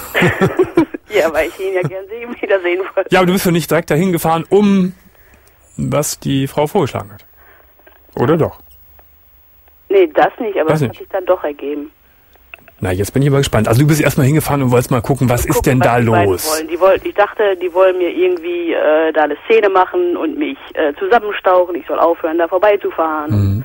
Speaker 8: Ja, weil ich ihn ja gern sehen, wiedersehen wollte.
Speaker 3: Ja, aber du bist doch nicht direkt dahin gefahren, um was die Frau vorgeschlagen hat. Oder doch?
Speaker 8: Nee, das nicht, aber
Speaker 3: Das
Speaker 8: das,
Speaker 3: nicht.
Speaker 8: hat sich dann doch ergeben.
Speaker 3: Na, jetzt bin ich aber gespannt. Also du bist erstmal hingefahren und wolltest mal gucken, was
Speaker 8: Und
Speaker 3: ist
Speaker 8: gucken,
Speaker 3: denn
Speaker 8: was
Speaker 3: da
Speaker 8: die beiden
Speaker 3: los?
Speaker 8: Wollen. Die wollten, ich dachte, die wollen mir irgendwie äh, da eine Szene machen und mich äh, zusammenstauchen. Ich soll aufhören, da vorbeizufahren.
Speaker 3: Mhm.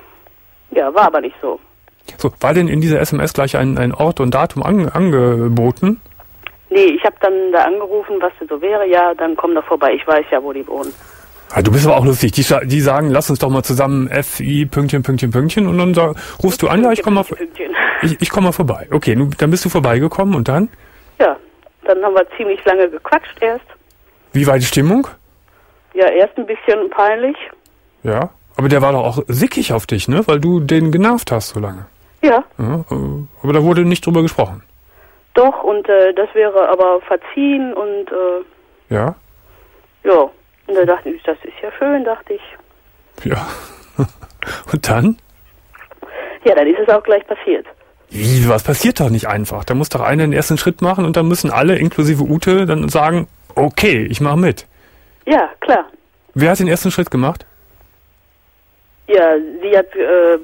Speaker 8: Ja, war aber nicht so.
Speaker 3: So, war denn in dieser S M S gleich ein, ein Ort und Datum an, angeboten?
Speaker 8: Nee, ich habe dann da angerufen, was denn so wäre. Ja, dann komm doch vorbei. Ich weiß ja, wo die wohnen.
Speaker 3: Ah, du bist aber auch lustig. Die, scha- die sagen, lass uns doch mal zusammen F I Pünktchen, Pünktchen, Pünktchen und dann sag, rufst du an, ja, ich komm mal,
Speaker 8: Pünktchen.
Speaker 3: ich, ich komm mal vorbei. Okay, nu, dann bist du vorbeigekommen und dann?
Speaker 8: Ja, dann haben wir ziemlich lange gequatscht erst.
Speaker 3: Wie war die Stimmung?
Speaker 8: Ja, erst ein bisschen peinlich.
Speaker 3: Ja, aber der war doch auch sickig auf dich, ne? Weil du den genervt hast so lange.
Speaker 8: Ja,
Speaker 3: Ja, äh, aber da wurde nicht drüber gesprochen.
Speaker 8: Doch, und äh, das wäre aber verziehen und äh,
Speaker 3: Ja?
Speaker 8: ja. Und da dachte ich, das ist ja schön, dachte ich.
Speaker 3: Ja. Und dann?
Speaker 8: Ja, dann ist es auch gleich passiert.
Speaker 3: Wie, was passiert doch nicht einfach? Da muss doch einer den ersten Schritt machen und dann müssen alle, inklusive Ute, dann sagen, okay, ich mache mit.
Speaker 8: Ja, klar.
Speaker 3: Wer hat den ersten Schritt gemacht?
Speaker 8: Ja, sie hat, äh,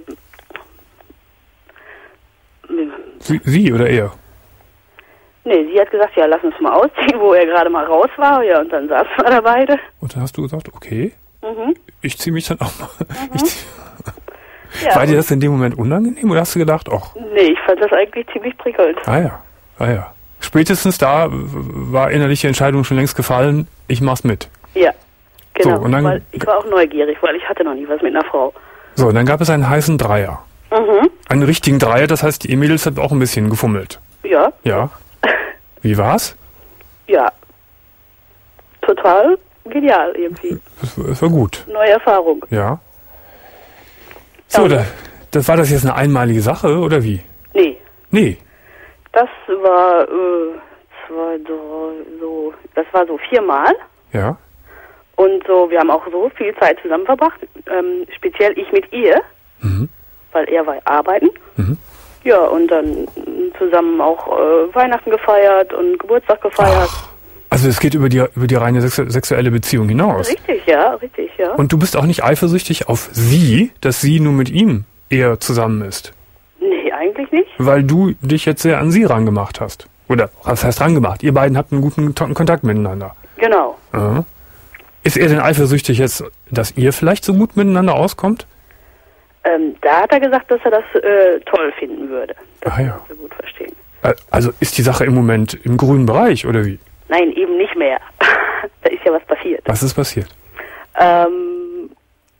Speaker 3: Sie, sie oder er?
Speaker 8: nee, sie hat gesagt, ja, lass uns mal ausziehen, wo er gerade mal raus war, ja, und dann saßen wir da beide.
Speaker 3: Und dann hast du gesagt, okay,
Speaker 8: Mhm.
Speaker 3: ich ziehe mich dann auch mal.
Speaker 8: Mhm.
Speaker 3: Ich zieh,
Speaker 8: Ja,
Speaker 3: war dir das in dem Moment unangenehm oder hast du gedacht, ach,
Speaker 8: nee, ich fand das eigentlich ziemlich prickelnd.
Speaker 3: ah ja, ah ja. Spätestens da w- war innerliche Entscheidung schon längst gefallen, ich mach's mit.
Speaker 8: Ja, genau.
Speaker 3: So, und dann-
Speaker 8: weil ich war auch neugierig, weil ich hatte noch nie was mit einer Frau.
Speaker 3: So, und dann gab es einen heißen Dreier.
Speaker 8: Mhm.
Speaker 3: Einen richtigen Dreier, das heißt, die Mädels haben auch ein bisschen gefummelt.
Speaker 8: Ja,
Speaker 3: Ja. Wie war's?
Speaker 8: ja. Total genial irgendwie.
Speaker 3: Das, das war gut.
Speaker 8: Neue Erfahrung.
Speaker 3: Ja. So,
Speaker 8: Ja.
Speaker 3: da, das war das jetzt eine einmalige Sache, oder wie?
Speaker 8: Nee,
Speaker 3: Nee.
Speaker 8: das war, äh, zwei, drei, so, das war so viermal.
Speaker 3: Ja.
Speaker 8: Und so, wir haben auch so viel Zeit zusammen verbracht. Ähm, speziell ich mit ihr,
Speaker 3: Mhm.
Speaker 8: weil er war arbeiten.
Speaker 3: Mhm.
Speaker 8: Ja, und dann zusammen auch äh, Weihnachten gefeiert und Geburtstag gefeiert.
Speaker 3: Ach, also es geht über die, über die reine sexu sexuelle Beziehung hinaus.
Speaker 8: Richtig, ja, richtig, ja.
Speaker 3: Und du bist auch nicht eifersüchtig auf sie, dass sie nur mit ihm eher zusammen ist.
Speaker 8: Nee, eigentlich nicht.
Speaker 3: Weil du dich jetzt sehr an sie rangemacht hast. Oder was heißt rangemacht? Ihr beiden habt einen guten to- Kontakt miteinander.
Speaker 8: Genau.
Speaker 3: Aha. Ist er denn eifersüchtig jetzt, dass ihr vielleicht so gut miteinander auskommt?
Speaker 8: Ähm, da hat er gesagt, dass er das äh, toll finden würde. Das
Speaker 3: Ah, ja.
Speaker 8: kann ich so gut verstehen.
Speaker 3: Ä- Also ist die Sache im Moment im grünen Bereich, oder wie?
Speaker 8: Nein, eben nicht mehr. Da ist ja was passiert.
Speaker 3: Was ist passiert?
Speaker 8: Ähm,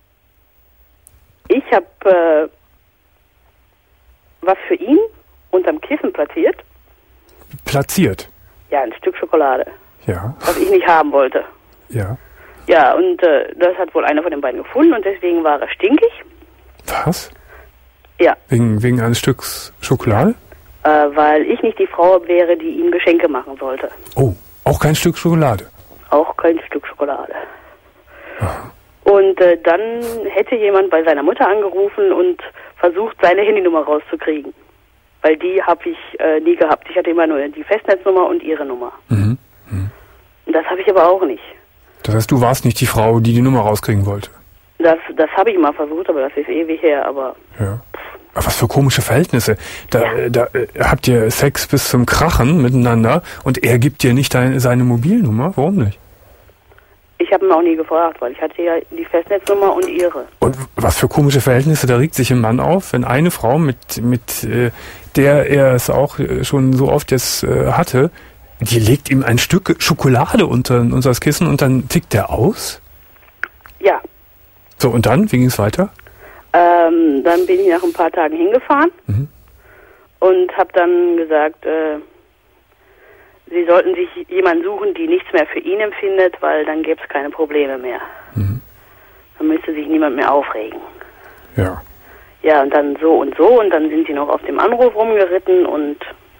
Speaker 8: ich habe äh, was für ihn unterm Kissen platziert.
Speaker 3: Platziert.
Speaker 8: Ja, ein Stück Schokolade,
Speaker 3: Ja,
Speaker 8: was ich nicht haben wollte.
Speaker 3: ja.
Speaker 8: Ja, und äh, das hat wohl einer von den beiden gefunden und deswegen war er stinkig.
Speaker 3: Was?
Speaker 8: Ja,
Speaker 3: Wegen, wegen eines Stücks Schokolade?
Speaker 8: äh, weil ich nicht die Frau wäre, die ihm Geschenke machen sollte.
Speaker 3: Oh, auch kein Stück Schokolade.
Speaker 8: Auch kein Stück Schokolade. Und äh, dann hätte jemand bei seiner Mutter angerufen und versucht, seine Handynummer rauszukriegen. Weil die habe ich äh, nie gehabt. Ich hatte immer nur die Festnetznummer und ihre Nummer.
Speaker 3: Mhm.
Speaker 8: Und das habe ich aber auch nicht.
Speaker 3: Das heißt, du warst nicht die Frau, die die Nummer rauskriegen wollte.
Speaker 8: Das, das habe ich mal versucht, aber das ist ewig her. Aber
Speaker 3: Ja. Aber was für komische Verhältnisse. Da,
Speaker 8: Ja.
Speaker 3: da äh, habt ihr Sex bis zum Krachen miteinander und er gibt dir nicht deine, seine Mobilnummer? Warum nicht?
Speaker 8: ich habe ihn auch nie gefragt, weil ich hatte ja die Festnetznummer und ihre.
Speaker 3: Und was für komische Verhältnisse, da regt sich ein Mann auf, wenn eine Frau, mit, mit äh, der er es auch äh, schon so oft jetzt äh, hatte, die legt ihm ein Stück Schokolade unter, unter das Kissen und dann tickt der aus?
Speaker 8: Ja.
Speaker 3: So, und dann? Wie ging es weiter?
Speaker 8: Ähm, dann bin ich nach ein paar Tagen hingefahren
Speaker 3: Mhm.
Speaker 8: und habe dann gesagt, äh, sie sollten sich jemanden suchen, die nichts mehr für ihn empfindet, weil dann gäbe es keine Probleme mehr.
Speaker 3: Mhm.
Speaker 8: Dann müsste sich niemand mehr aufregen.
Speaker 3: Ja.
Speaker 8: Ja, und dann so und so und dann sind sie noch auf dem Anruf rumgeritten und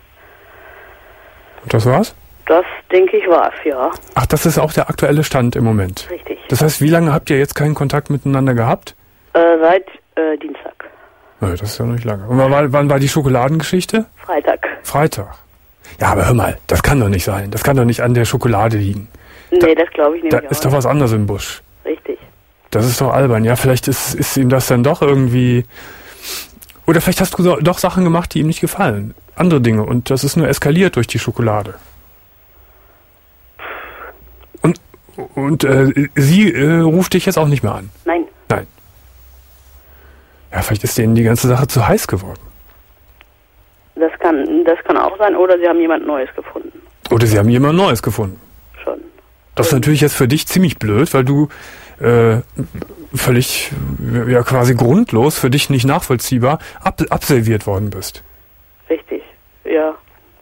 Speaker 3: Und das war's?
Speaker 8: das, denke ich, war's, ja.
Speaker 3: Ach, das ist auch der aktuelle Stand im Moment.
Speaker 8: Richtig.
Speaker 3: Das heißt, wie lange habt ihr jetzt keinen Kontakt miteinander gehabt?
Speaker 8: Äh, seit äh, Dienstag.
Speaker 3: Ja, das ist ja noch nicht lange. Und wann war, wann war die Schokoladengeschichte?
Speaker 8: Freitag.
Speaker 3: Freitag. Ja, aber hör mal, das kann doch nicht sein. Das kann doch nicht an der Schokolade liegen.
Speaker 8: Nee, das glaube ich
Speaker 3: Da
Speaker 8: nämlich
Speaker 3: ist
Speaker 8: auch
Speaker 3: doch was anderes im Busch.
Speaker 8: nicht. Richtig.
Speaker 3: Das ist doch albern. Ja, vielleicht ist, ist ihm das dann doch irgendwie... Oder vielleicht hast du so- doch Sachen gemacht, die ihm nicht gefallen. Andere Dinge. Und das ist nur eskaliert durch die Schokolade. Und, und äh, sie äh, ruft dich jetzt auch nicht mehr an.
Speaker 8: Nein.
Speaker 3: Nein. Ja, vielleicht ist denen die ganze Sache zu heiß geworden.
Speaker 8: Das kann, das kann auch sein, oder sie haben jemand Neues gefunden.
Speaker 3: Oder sie haben jemand Neues gefunden.
Speaker 8: Schon.
Speaker 3: Das ist natürlich jetzt für dich ziemlich blöd, weil du äh, völlig, ja quasi grundlos, für dich nicht nachvollziehbar, ab, absolviert worden bist.
Speaker 8: Richtig. Ja.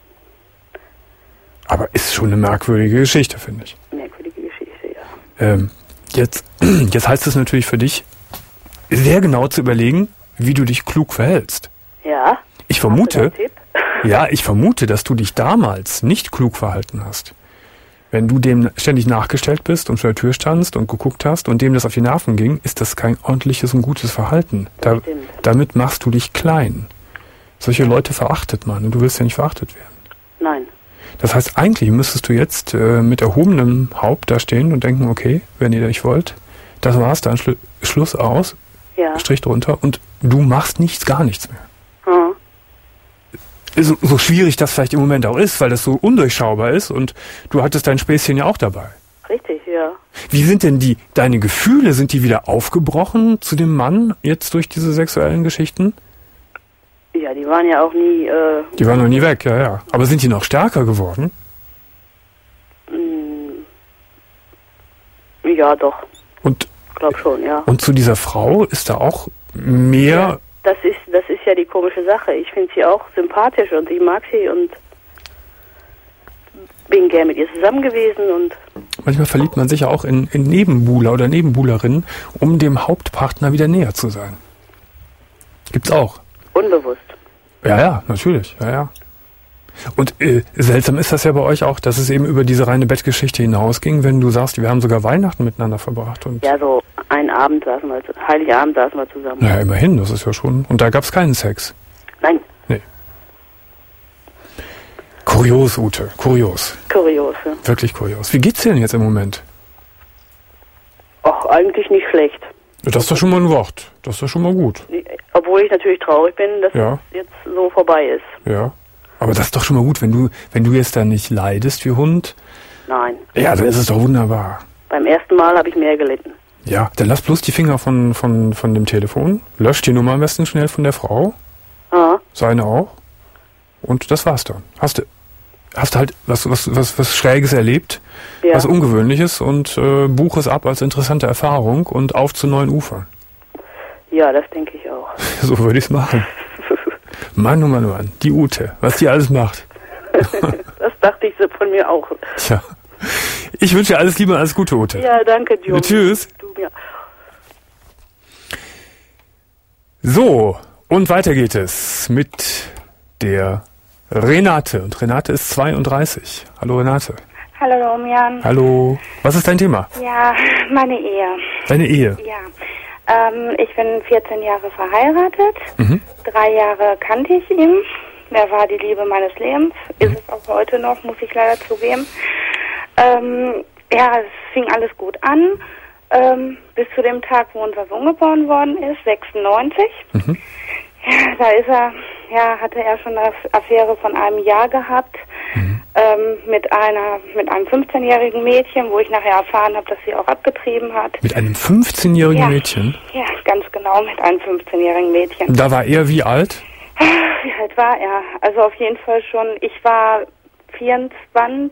Speaker 3: Aber ist schon eine merkwürdige Geschichte, finde ich.
Speaker 8: Merkwürdige Geschichte, ja.
Speaker 3: Ähm, jetzt, jetzt heißt es natürlich für dich, sehr genau zu überlegen, wie du dich klug verhältst.
Speaker 8: Ja.
Speaker 3: Ich vermute,
Speaker 8: Hast du da einen Tipp?
Speaker 3: Ja, ich vermute, dass du dich damals nicht klug verhalten hast. Wenn du dem ständig nachgestellt bist und vor der Tür standst und geguckt hast und dem das auf die Nerven ging, ist das kein ordentliches und gutes Verhalten. Da, damit machst du dich klein. Solche Leute verachtet man und du willst ja nicht verachtet werden.
Speaker 8: Nein.
Speaker 3: Das heißt, eigentlich müsstest du jetzt äh, mit erhobenem Haupt da stehen und denken, okay, wenn ihr nicht wollt, das war's, dann Schlu- Schluss aus,
Speaker 8: ja.
Speaker 3: Strich drunter und du machst nichts, gar nichts mehr.
Speaker 8: Mhm.
Speaker 3: So, so schwierig das vielleicht im Moment auch ist, weil das so undurchschaubar ist und du hattest dein Späßchen ja auch dabei.
Speaker 8: Richtig, ja.
Speaker 3: Wie sind denn die, deine Gefühle, sind die wieder aufgebrochen zu dem Mann jetzt durch diese sexuellen Geschichten?
Speaker 8: Ja, die waren ja auch nie... Äh,
Speaker 3: die waren noch nie weg, ja, ja. Aber sind die noch stärker geworden?
Speaker 8: Ja, doch.
Speaker 3: Und,
Speaker 8: ich glaube schon, ja.
Speaker 3: Und zu dieser Frau ist da auch mehr...
Speaker 8: Ja, das ist, das ist ja die komische Sache. Ich finde sie auch sympathisch und ich mag sie und bin gern mit ihr zusammen gewesen und...
Speaker 3: Manchmal verliebt man sich ja auch in, in Nebenbuhler oder Nebenbuhlerinnen, um dem Hauptpartner wieder näher zu sein. Gibt's auch.
Speaker 8: Unbewusst.
Speaker 3: Ja, ja, natürlich, ja, ja. Und äh, seltsam ist das ja bei euch auch, dass es eben über diese reine Bettgeschichte hinausging, wenn du sagst, wir haben sogar Weihnachten miteinander verbracht. Und
Speaker 8: ja, so einen Abend saßen wir, Heiligabend saßen wir zusammen.
Speaker 3: Naja, immerhin, das ist ja schon... Und da gab's keinen Sex?
Speaker 8: Nein.
Speaker 3: Nee. Kurios, Ute, kurios.
Speaker 8: Kurios, ja.
Speaker 3: Wirklich kurios. Wie geht's dir denn jetzt im Moment?
Speaker 8: Ach, eigentlich nicht schlecht.
Speaker 3: Das ist doch schon mal ein Wort. Das ist doch schon mal gut.
Speaker 8: Obwohl ich natürlich traurig bin, dass
Speaker 3: ja.
Speaker 8: es jetzt so vorbei ist.
Speaker 3: Ja. Aber das ist doch schon mal gut, wenn du, wenn du jetzt da nicht leidest wie Hund.
Speaker 8: Nein.
Speaker 3: Ja, dann ist es doch wunderbar.
Speaker 8: Beim ersten Mal habe ich mehr gelitten.
Speaker 3: Ja, dann lass bloß die Finger von, von, von dem Telefon. Lösch die Nummer am besten schnell von der Frau.
Speaker 8: Aha.
Speaker 3: Seine auch. Und das war's dann. Hast du, hast halt was, was, was, was Schräges erlebt, ja. Was Ungewöhnliches und äh, buch es ab als interessante Erfahrung und auf zu neuen Ufern.
Speaker 8: Ja, das denke ich auch.
Speaker 3: So würde ich's machen. Mann, oh Mann, oh Mann, die Ute, was die alles macht.
Speaker 8: Das dachte ich so von mir auch.
Speaker 3: Tja. Ich wünsche dir alles Liebe und alles Gute, Ute.
Speaker 8: Ja, danke, Joe.
Speaker 3: Tschüss.
Speaker 8: Du mir.
Speaker 3: So, und weiter geht es mit der Renate. Und Renate ist zweiunddreißig. Hallo, Renate.
Speaker 9: Hallo, Domian.
Speaker 3: Hallo. Was ist dein Thema?
Speaker 9: Ja, meine Ehe.
Speaker 3: Deine Ehe?
Speaker 9: Ja. Ähm, ich bin vierzehn Jahre verheiratet. Mhm. Drei Jahre kannte ich ihn. Er war die Liebe meines Lebens. Ist es auch heute noch, muss ich leider zugeben. Ähm, ja, es fing alles gut an. Ähm, bis zu dem Tag, wo unser Sohn geboren worden ist, sechsundneunzig. Mhm. Ja, da ist er, ja, hatte er schon eine Affäre von einem Jahr gehabt. Mhm. Ähm, mit einer, mit einem fünfzehnjährigen Mädchen, wo ich nachher erfahren habe, dass sie auch abgetrieben hat.
Speaker 3: Mit einem fünfzehnjährigen
Speaker 9: ja.
Speaker 3: Mädchen?
Speaker 9: Ja, ganz genau, mit einem fünfzehnjährigen Mädchen.
Speaker 3: Da war er wie alt?
Speaker 9: Wie alt war er? Also auf jeden Fall schon, ich war vierundzwanzig,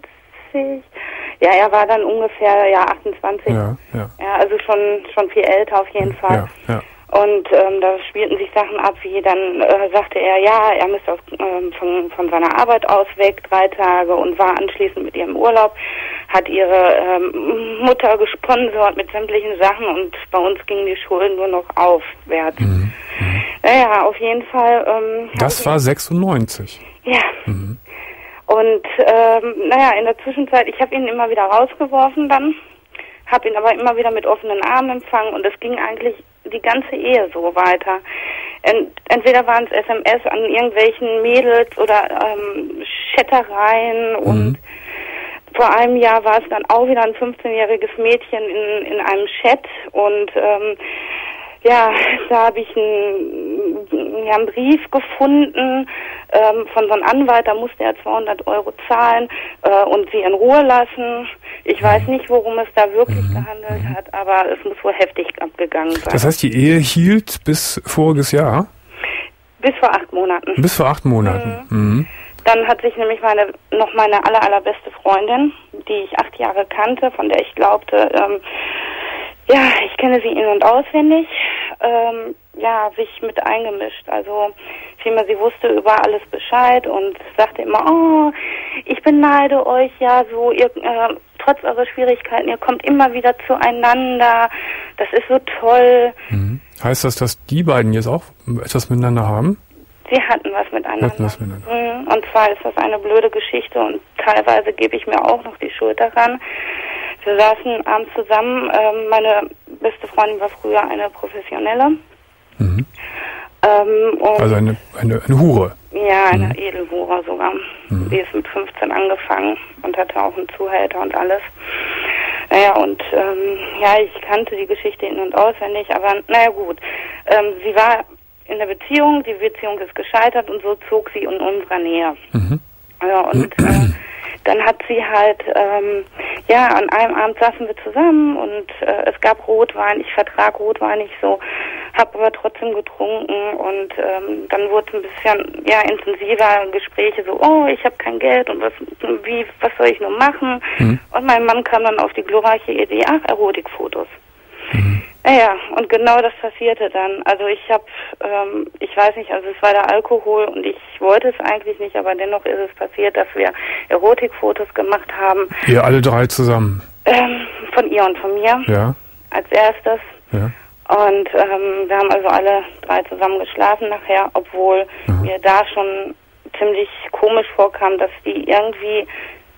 Speaker 9: ja, er war dann ungefähr, ja, achtundzwanzig.
Speaker 3: Ja, ja.
Speaker 9: Ja, also schon, schon viel älter auf jeden Fall.
Speaker 3: Ja, ja.
Speaker 9: Und ähm, da spielten sich Sachen ab, wie dann äh, sagte er, ja, er müsste aus, ähm, von, von seiner Arbeit aus weg, drei Tage, und war anschließend mit ihrem Urlaub, hat ihre ähm, Mutter gesponsert mit sämtlichen Sachen und bei uns gingen die Schulden nur noch aufwärts. Mhm. Mhm. Naja, auf jeden Fall. Ähm,
Speaker 3: das war sechsundneunzig?
Speaker 9: Ja. Mhm. Und ähm, naja, in der Zwischenzeit, ich habe ihn immer wieder rausgeworfen dann, habe ihn aber immer wieder mit offenen Armen empfangen und es ging eigentlich die ganze Ehe so weiter. Ent, entweder waren es S M S an irgendwelchen Mädels oder ähm, Chattereien mhm. und vor einem Jahr war es dann auch wieder ein fünfzehnjähriges Mädchen in, in einem Chat und ähm, ja, da habe ich einen, ja, einen Brief gefunden ähm, von so einem Anwalt, da musste er zweihundert Euro zahlen äh, und sie in Ruhe lassen. Ich weiß nicht, worum es da wirklich mhm. gehandelt mhm. hat, aber es muss wohl heftig abgegangen sein.
Speaker 3: Das heißt, die Ehe hielt bis voriges Jahr?
Speaker 9: Bis vor acht Monaten.
Speaker 3: Bis vor acht Monaten. Mhm. Mhm.
Speaker 9: Dann hat sich nämlich meine noch meine aller, allerbeste Freundin, die ich acht Jahre kannte, von der ich glaubte, ähm, ja, ich kenne sie in- und auswendig, ähm, ja, sich mit eingemischt. Also vielmehr, sie wusste über alles Bescheid und sagte immer, oh, ich beneide euch ja so, ihr, äh, trotz eurer Schwierigkeiten, ihr kommt immer wieder zueinander, das ist so toll.
Speaker 3: Mhm. Heißt das, dass die beiden jetzt auch etwas miteinander haben?
Speaker 9: Sie hatten was miteinander.
Speaker 3: Hatten was miteinander.
Speaker 9: Und zwar ist das eine blöde Geschichte und teilweise gebe ich mir auch noch die Schuld daran. Wir saßen abends zusammen. Ähm, meine beste Freundin war früher eine Professionelle.
Speaker 3: Mhm.
Speaker 9: Ähm, und
Speaker 3: also eine, eine, eine Hure.
Speaker 9: Ja, eine
Speaker 3: mhm.
Speaker 9: Edelhure sogar.
Speaker 3: Mhm.
Speaker 9: Die ist mit fünfzehn angefangen und hatte auch einen Zuhälter und alles. Naja, und ähm, ja, ich kannte die Geschichte in- und auswendig, aber naja gut. Ähm, sie war in der Beziehung, die Beziehung ist gescheitert und so zog sie in unserer Nähe.
Speaker 3: Mhm.
Speaker 9: Ja, und äh, dann hat sie halt, ähm, ja, an einem Abend saßen wir zusammen und äh, es gab Rotwein. Ich vertrag Rotwein nicht so, habe aber trotzdem getrunken und ähm, dann wurde es ein bisschen, ja, intensiver Gespräche, so, oh, ich habe kein Geld und was, wie, was soll ich nur machen? Mhm. Und mein Mann kam dann auf die glorreiche Idee, ach, Erotikfotos.
Speaker 3: Mhm.
Speaker 9: Naja, und genau das passierte dann. Also ich habe, ähm, ich weiß nicht, also es war der Alkohol und ich wollte es eigentlich nicht, aber dennoch ist es passiert, dass wir Erotikfotos gemacht haben.
Speaker 3: Ihr alle drei zusammen?
Speaker 9: Ähm, von ihr und von mir.
Speaker 3: Ja.
Speaker 9: Als erstes.
Speaker 3: Ja.
Speaker 9: Und ähm, wir haben also alle drei zusammen geschlafen nachher, obwohl mhm. mir da schon ziemlich komisch vorkam, dass die irgendwie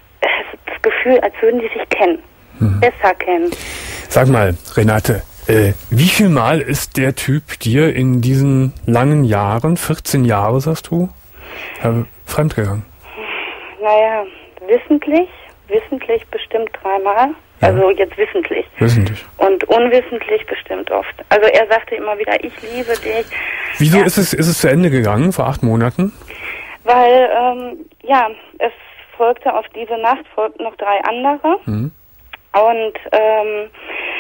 Speaker 9: das Gefühl, als würden die sich kennen. Mhm. Besser kennen.
Speaker 3: Sag mal, Renate, äh, wie viel Mal ist der Typ dir in diesen langen Jahren, vierzehn Jahre sagst du, äh, fremdgegangen?
Speaker 9: Naja, wissentlich, wissentlich bestimmt dreimal. Ja. Also jetzt wissentlich.
Speaker 3: Wissentlich.
Speaker 9: Und unwissentlich bestimmt oft. Also er sagte immer wieder, ich liebe dich.
Speaker 3: Wieso
Speaker 9: ja.
Speaker 3: ist es, ist es zu Ende gegangen vor acht Monaten?
Speaker 9: Weil, ähm, ja, es folgte auf diese Nacht folgten noch drei andere. Mhm. Und ähm,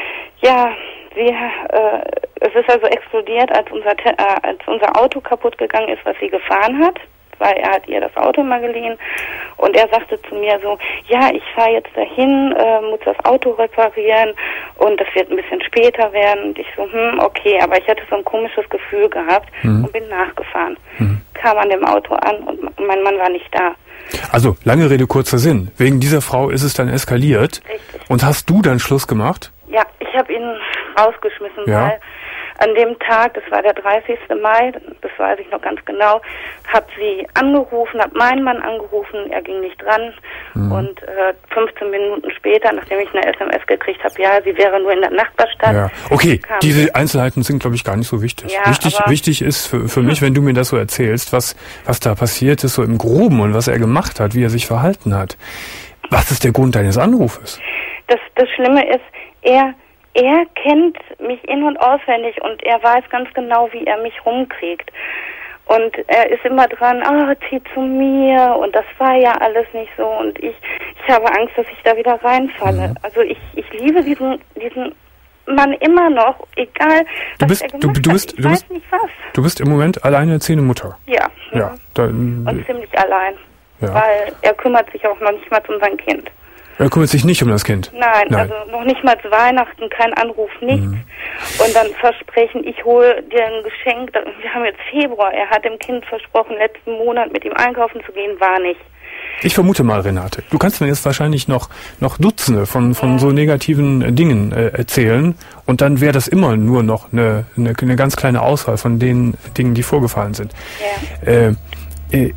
Speaker 9: ja, sie, äh, es ist also explodiert, als unser, Te- äh, als unser Auto kaputt gegangen ist, was sie gefahren hat, weil er hat ihr das Auto mal geliehen. Und er sagte zu mir so, ja, ich fahre jetzt dahin, äh, muss das Auto reparieren und das wird ein bisschen später werden. Und ich so, hm, okay, aber ich hatte so ein komisches Gefühl gehabt mhm. und bin nachgefahren. Mhm. Kam an dem Auto an und mein Mann war nicht da.
Speaker 3: Also, lange Rede, kurzer Sinn. Wegen dieser Frau ist es dann eskaliert.
Speaker 9: Richtig.
Speaker 3: Und hast du dann Schluss gemacht?
Speaker 9: Ja, ich habe ihn rausgeschmissen,
Speaker 3: ja.
Speaker 9: weil an dem Tag, das war der dreißigsten Mai, das weiß ich noch ganz genau, habe sie angerufen, habe meinen Mann angerufen, er ging nicht dran. Mhm. Und äh, fünfzehn Minuten später, nachdem ich eine S M S gekriegt habe, ja, sie wäre nur in der Nachbarstadt.
Speaker 3: Ja. Okay, diese Einzelheiten sind, glaube ich, gar nicht so wichtig.
Speaker 9: Ja,
Speaker 3: wichtig, wichtig ist für, für mich, wenn du mir das so erzählst, was, was da passiert ist, so im Groben und was er gemacht hat, wie er sich verhalten hat. Was ist der Grund deines Anrufes?
Speaker 9: Das, das Schlimme ist, er... Er kennt mich in- und auswendig und er weiß ganz genau, wie er mich rumkriegt. Und er ist immer dran, ah, oh, zieh zu mir und das war ja alles nicht so und ich ich habe Angst, dass ich da wieder reinfalle. Mhm. Also ich ich liebe diesen diesen Mann immer noch, egal was
Speaker 3: du bist,
Speaker 9: er gemacht
Speaker 3: du, du bist,
Speaker 9: hat. Ich
Speaker 3: du
Speaker 9: weiß
Speaker 3: bist,
Speaker 9: nicht was.
Speaker 3: Du bist im Moment alleinerziehende Mutter.
Speaker 9: Ja.
Speaker 3: Ja. Da,
Speaker 9: und ziemlich allein.
Speaker 3: Ja.
Speaker 9: Weil er kümmert sich auch noch nicht mal um sein Kind.
Speaker 3: Er kümmert sich nicht um das Kind?
Speaker 9: Nein,
Speaker 3: Nein.
Speaker 9: also noch nicht mal zu Weihnachten, kein Anruf, nichts.
Speaker 3: Mhm.
Speaker 9: Und dann versprechen, ich hole dir ein Geschenk. Wir haben jetzt Februar. Er hat dem Kind versprochen, letzten Monat mit ihm einkaufen zu gehen, war nicht.
Speaker 3: Ich vermute mal, Renate, du kannst mir jetzt wahrscheinlich noch noch Dutzende von von ja. so negativen Dingen äh, erzählen und dann wäre das immer nur noch eine, eine eine ganz kleine Auswahl von den Dingen, die vorgefallen sind.
Speaker 9: Ja.
Speaker 3: Äh, äh,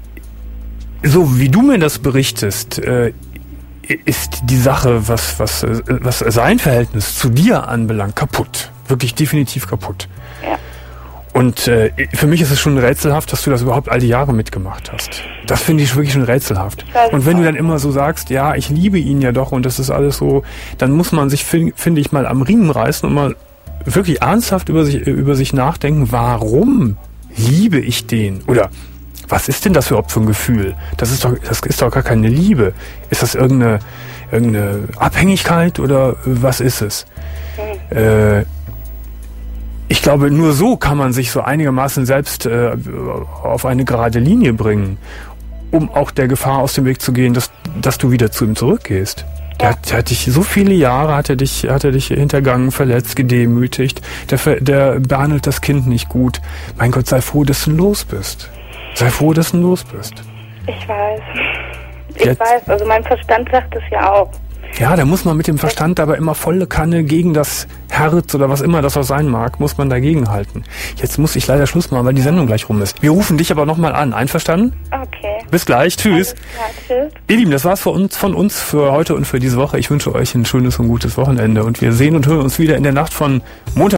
Speaker 3: so wie du mir das berichtest, äh, ist die Sache, was was was sein Verhältnis zu dir anbelangt, kaputt. Wirklich definitiv kaputt.
Speaker 9: Ja.
Speaker 3: Und äh, für mich ist es schon rätselhaft, dass du das überhaupt all die Jahre mitgemacht hast. Das finde ich wirklich schon rätselhaft. Und wenn du dann immer so sagst, ja, ich liebe ihn ja doch und das ist alles so, dann muss man sich, finde find ich, mal am Riemen reißen und mal wirklich ernsthaft über sich, über sich nachdenken, warum liebe ich den? Oder was ist denn das überhaupt für ein Gefühl? Das ist doch, das ist doch gar keine Liebe. Ist das irgendeine, irgendeine Abhängigkeit oder was ist es? Mhm. Äh, ich glaube, nur so kann man sich so einigermaßen selbst äh, auf eine gerade Linie bringen, um auch der Gefahr aus dem Weg zu gehen, dass, dass du wieder zu ihm zurückgehst. Der hat, der hat dich so viele Jahre, hat er dich, hat er dich hintergangen, verletzt, gedemütigt. Der, der behandelt das Kind nicht gut. Mein Gott, sei froh, dass du los bist. Sei froh, dass du los bist.
Speaker 9: Ich weiß. Ich
Speaker 3: Jetzt.
Speaker 9: weiß, also mein Verstand sagt es ja auch.
Speaker 3: Ja, da muss man mit dem Verstand aber immer volle Kanne gegen das Herz oder was immer das auch sein mag, muss man dagegen halten. Jetzt muss ich leider Schluss machen, weil die Sendung gleich rum ist. Wir rufen dich aber nochmal an. Einverstanden?
Speaker 9: Okay.
Speaker 3: Bis gleich. Tschüss.
Speaker 9: Klar, tschüss.
Speaker 3: Ihr Lieben, das war's von uns, von uns für heute und für diese Woche. Ich wünsche euch ein schönes und gutes Wochenende und wir sehen und hören uns wieder in der Nacht von Montag